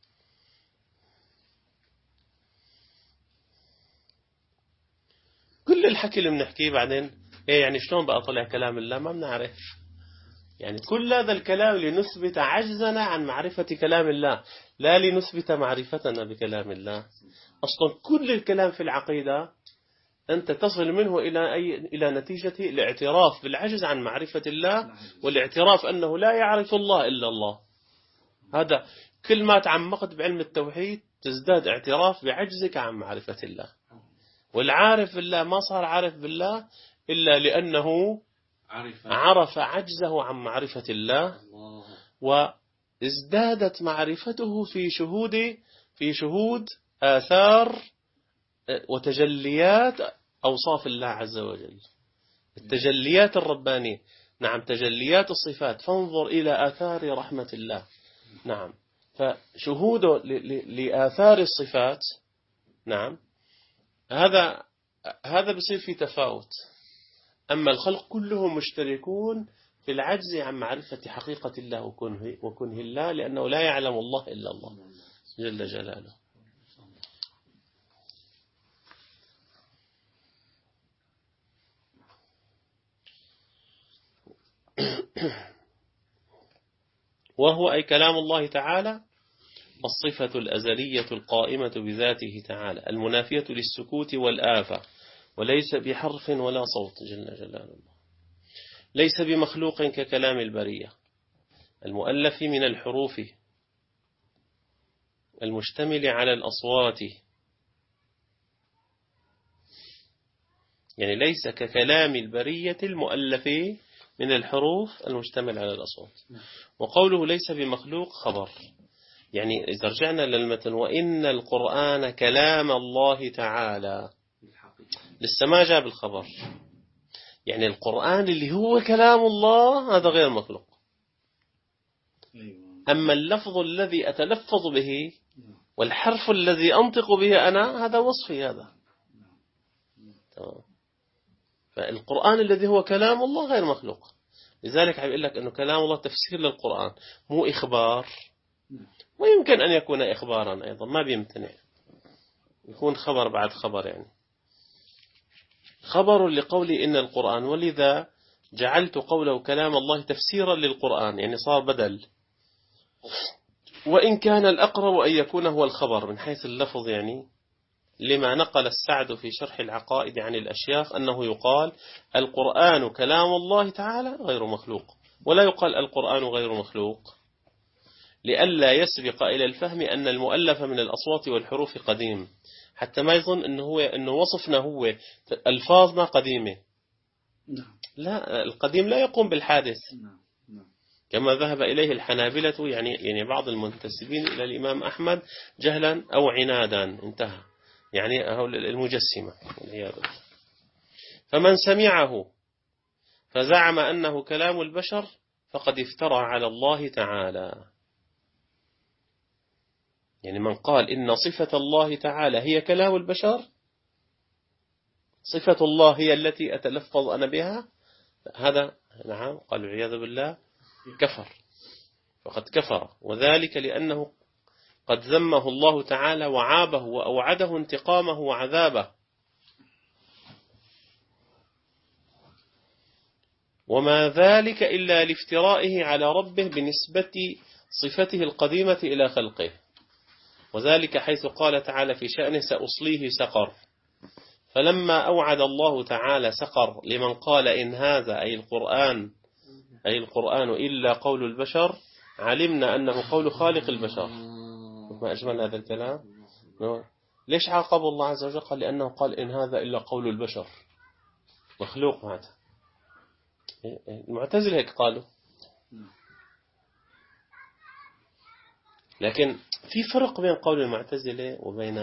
كل الحكي اللي بنحكيه بعدين إيه يعني شلون بقى طلع كلام الله ما بنعرف. يعني كل هذا الكلام لنثبت عجزنا عن معرفة كلام الله، لا لنثبت معرفتنا بكلام الله. أصلا كل الكلام في العقيدة أنت تصل منه إلى نتيجة الاعتراف بالعجز عن معرفة الله، والاعتراف أنه لا يعرف الله إلا الله. هذا كل ما تعمقت بعلم التوحيد تزداد اعتراف بعجزك عن معرفة الله. والعارف بالله ما صار عارف بالله إلا لأنه عرف عجزه عن معرفة الله، وازدادت معرفته في شهود آثار وتجليات أوصاف الله عز وجل، التجليات الربانية. نعم، تجليات الصفات، فانظر إلى آثار رحمة الله. نعم، فشهوده لآثار الصفات، نعم، هذا بصير في تفاوت. أما الخلق كلهم مشتركون في العجز عن معرفة حقيقة الله وكنه الله، لأنه لا يعلم الله إلا الله جل جلاله. وهو أي كلام الله تعالى الصفة الأزلية القائمة بذاته تعالى المنافية للسكوت والآفة، وليس بحرف ولا صوت جل جلاله الله. ليس بمخلوق ككلام البرية المؤلف من الحروف المشتمل على الأصوات، يعني ليس ككلام البرية المؤلف من الحروف المشتمل على الأصوات. وقوله ليس بمخلوق خبر، يعني إذا رجعنا للمتن وإن القرآن كلام الله تعالى، لسه ما جاب الخبر، يعني القرآن اللي هو كلام الله هذا غير مخلوق. أما اللفظ الذي أتلفظ به والحرف الذي أنطق به أنا هذا وصفي هذا. تمام. فالقرآن الذي هو كلام الله غير مخلوق. لذلك يقول لك أنه كلام الله تفسير للقرآن مو إخبار، ويمكن أن يكون إخبارا أيضا، ما بيمتنع يكون خبر بعد خبر، يعني خبر لقولي إن القرآن، ولذا جعلت قوله كلام الله تفسيرا للقرآن، يعني صار بدل. وإن كان الأقرب أن يكون هو الخبر من حيث اللفظ، يعني لما نقل السعد في شرح العقائد عن الأشياخ أنه يقال القرآن كلام الله تعالى غير مخلوق، ولا يقال القرآن غير مخلوق، لئلا يسبق إلى الفهم أن المؤلف من الأصوات والحروف قديم، حتى ما يظن أنه وصفنا هو ألفاظنا قديمة. لا، القديم لا يقوم بالحادث كما ذهب إليه الحنابلة، يعني بعض المنتسبين إلى الإمام أحمد جهلا أو عنادا، انتهى، يعني المجسمة. فمن سمعه فزعم أنه كلام البشر فقد افترى على الله تعالى. يعني من قال إن صفة الله تعالى هي كلام البشر، صفة الله هي التي أتلفظ أنا بها، هذا نعم قال والعياذ بالله كفر، فقد كفر، وذلك لأنه قد ذمه الله تعالى وعابه وأوعده انتقامه وعذابه، وما ذلك إلا لافترائه على ربه بنسبة صفته القديمة إلى خلقه، وذلك حيث قال تعالى في شأنه سأصليه سقر. فلما أوعد الله تعالى سقر لمن قال إن هذا أي القرآن إلا قول البشر، علمنا أنه قول خالق البشر. ما أجمل هذا الكلام. ليش عاقب الله عز وجل؟ قال لأنه قال إن هذا إلا قول البشر، مخلوق هذا. المعتزلة هيك قالوا. لكن في فرق بين قول المعتزلة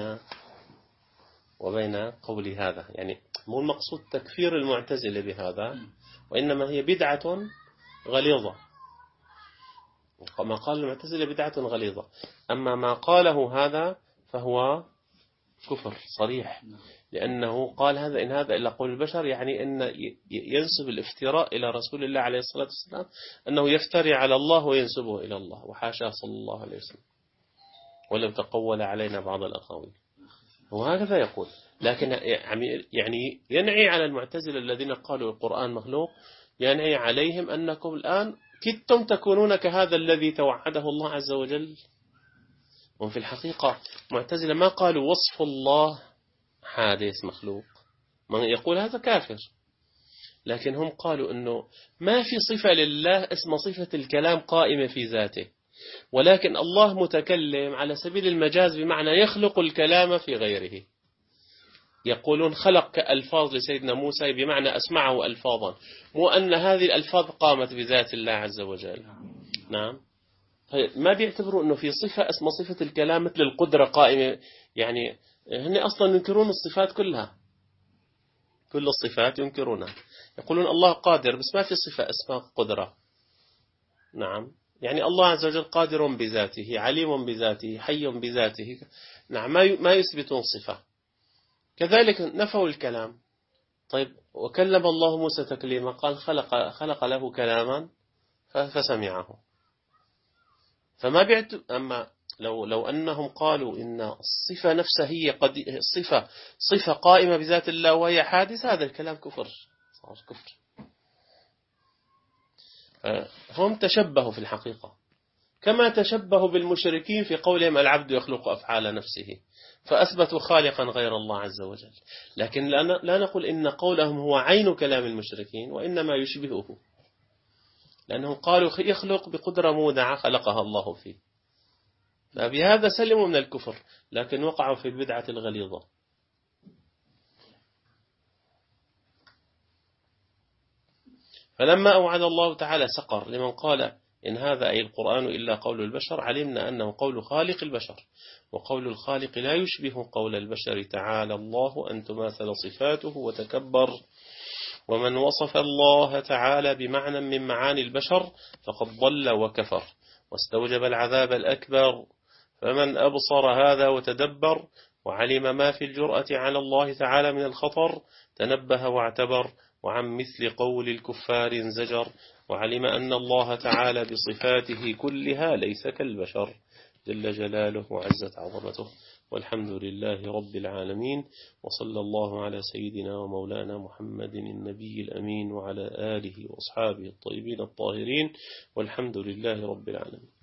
وبين قول هذا، يعني مو المقصود تكفير المعتزلة بهذا، وإنما هي بدعة غليظة. ما قال المعتزلة بدعة غليظة، أما ما قاله هذا فهو كفر صريح، لأنه قال هذا إن هذا إلا قول البشر، يعني أن ينسب الافتراء إلى رسول الله عليه الصلاة والسلام، أنه يفتري على الله وينسبه إلى الله، وحاشا صلى الله عليه وسلم، ولو تقول علينا بعض الأقاويل، وهكذا يقول. لكن يعني ينعي على المعتزلة الذين قالوا القرآن مخلوق، ينعي عليهم أنكم الآن كدتم تكونون كهذا الذي توعده الله عز وجل. وفي الحقيقة معتزلة ما قالوا وصف الله حادث مخلوق، من يقول هذا كافر، لكن هم قالوا أنه ما في صفة لله اسم صفة الكلام قائمة في ذاته، ولكن الله متكلم على سبيل المجاز، بمعنى يخلق الكلام في غيره. يقولون خلق كألفاظ لسيدنا موسى، بمعنى أسمعه ألفاظا، مو أن هذه الألفاظ قامت بذات الله عز وجل. نعم. ما بيعتبروا أنه في صفة اسمها صفة الكلام مثل القدرة قائمة، يعني هن أصلا ينكرون الصفات كلها، كل الصفات ينكرونها، يقولون الله قادر بس ما في صفة اسمها قدرة. نعم. يعني الله عز وجل قادر بذاته، عليم بذاته، حي بذاته. نعم. ما يثبتون صفة. كذلك نفوا الكلام. طيب وكلم الله موسى تكليما، قال خلق له كلاما فسمعه. فما أما لو أنهم قالوا إن الصفة نفسها هي صفة قائمة بذات الله وهي حادث، هذا الكلام كفر، صار كفر. هم تشبهوا في الحقيقة، كما تشبهوا بالمشركين في قولهم العبد يخلق أفعال نفسه، فأثبتوا خالقا غير الله عز وجل. لكن لا نقول إن قولهم هو عين كلام المشركين، وإنما يشبهه، لأنهم قالوا يخلق بقدرة مودعة خلقها الله فيه. فبهذا سلموا من الكفر، لكن وقعوا في البدعة الغليظة. فلما أوعد الله تعالى سقر لمن قال إن هذا أي القرآن إلا قول البشر، علمنا أنه قول خالق البشر، وقول الخالق لا يشبه قول البشر، تعالى الله أن تماثل صفاته وتكبر. ومن وصف الله تعالى بمعنى من معاني البشر فقد ضل وكفر واستوجب العذاب الأكبر. فمن أبصر هذا وتدبر وعلم ما في الجرأة على الله تعالى من الخطر تنبه واعتبر، وعن مثل قول الكفار انزجر، وعلم أن الله تعالى بصفاته كلها ليس كالبشر جل جلاله وعزت عظمته. والحمد لله رب العالمين، وصلى الله على سيدنا ومولانا محمد النبي الأمين وعلى آله وأصحابه الطيبين الطاهرين، والحمد لله رب العالمين.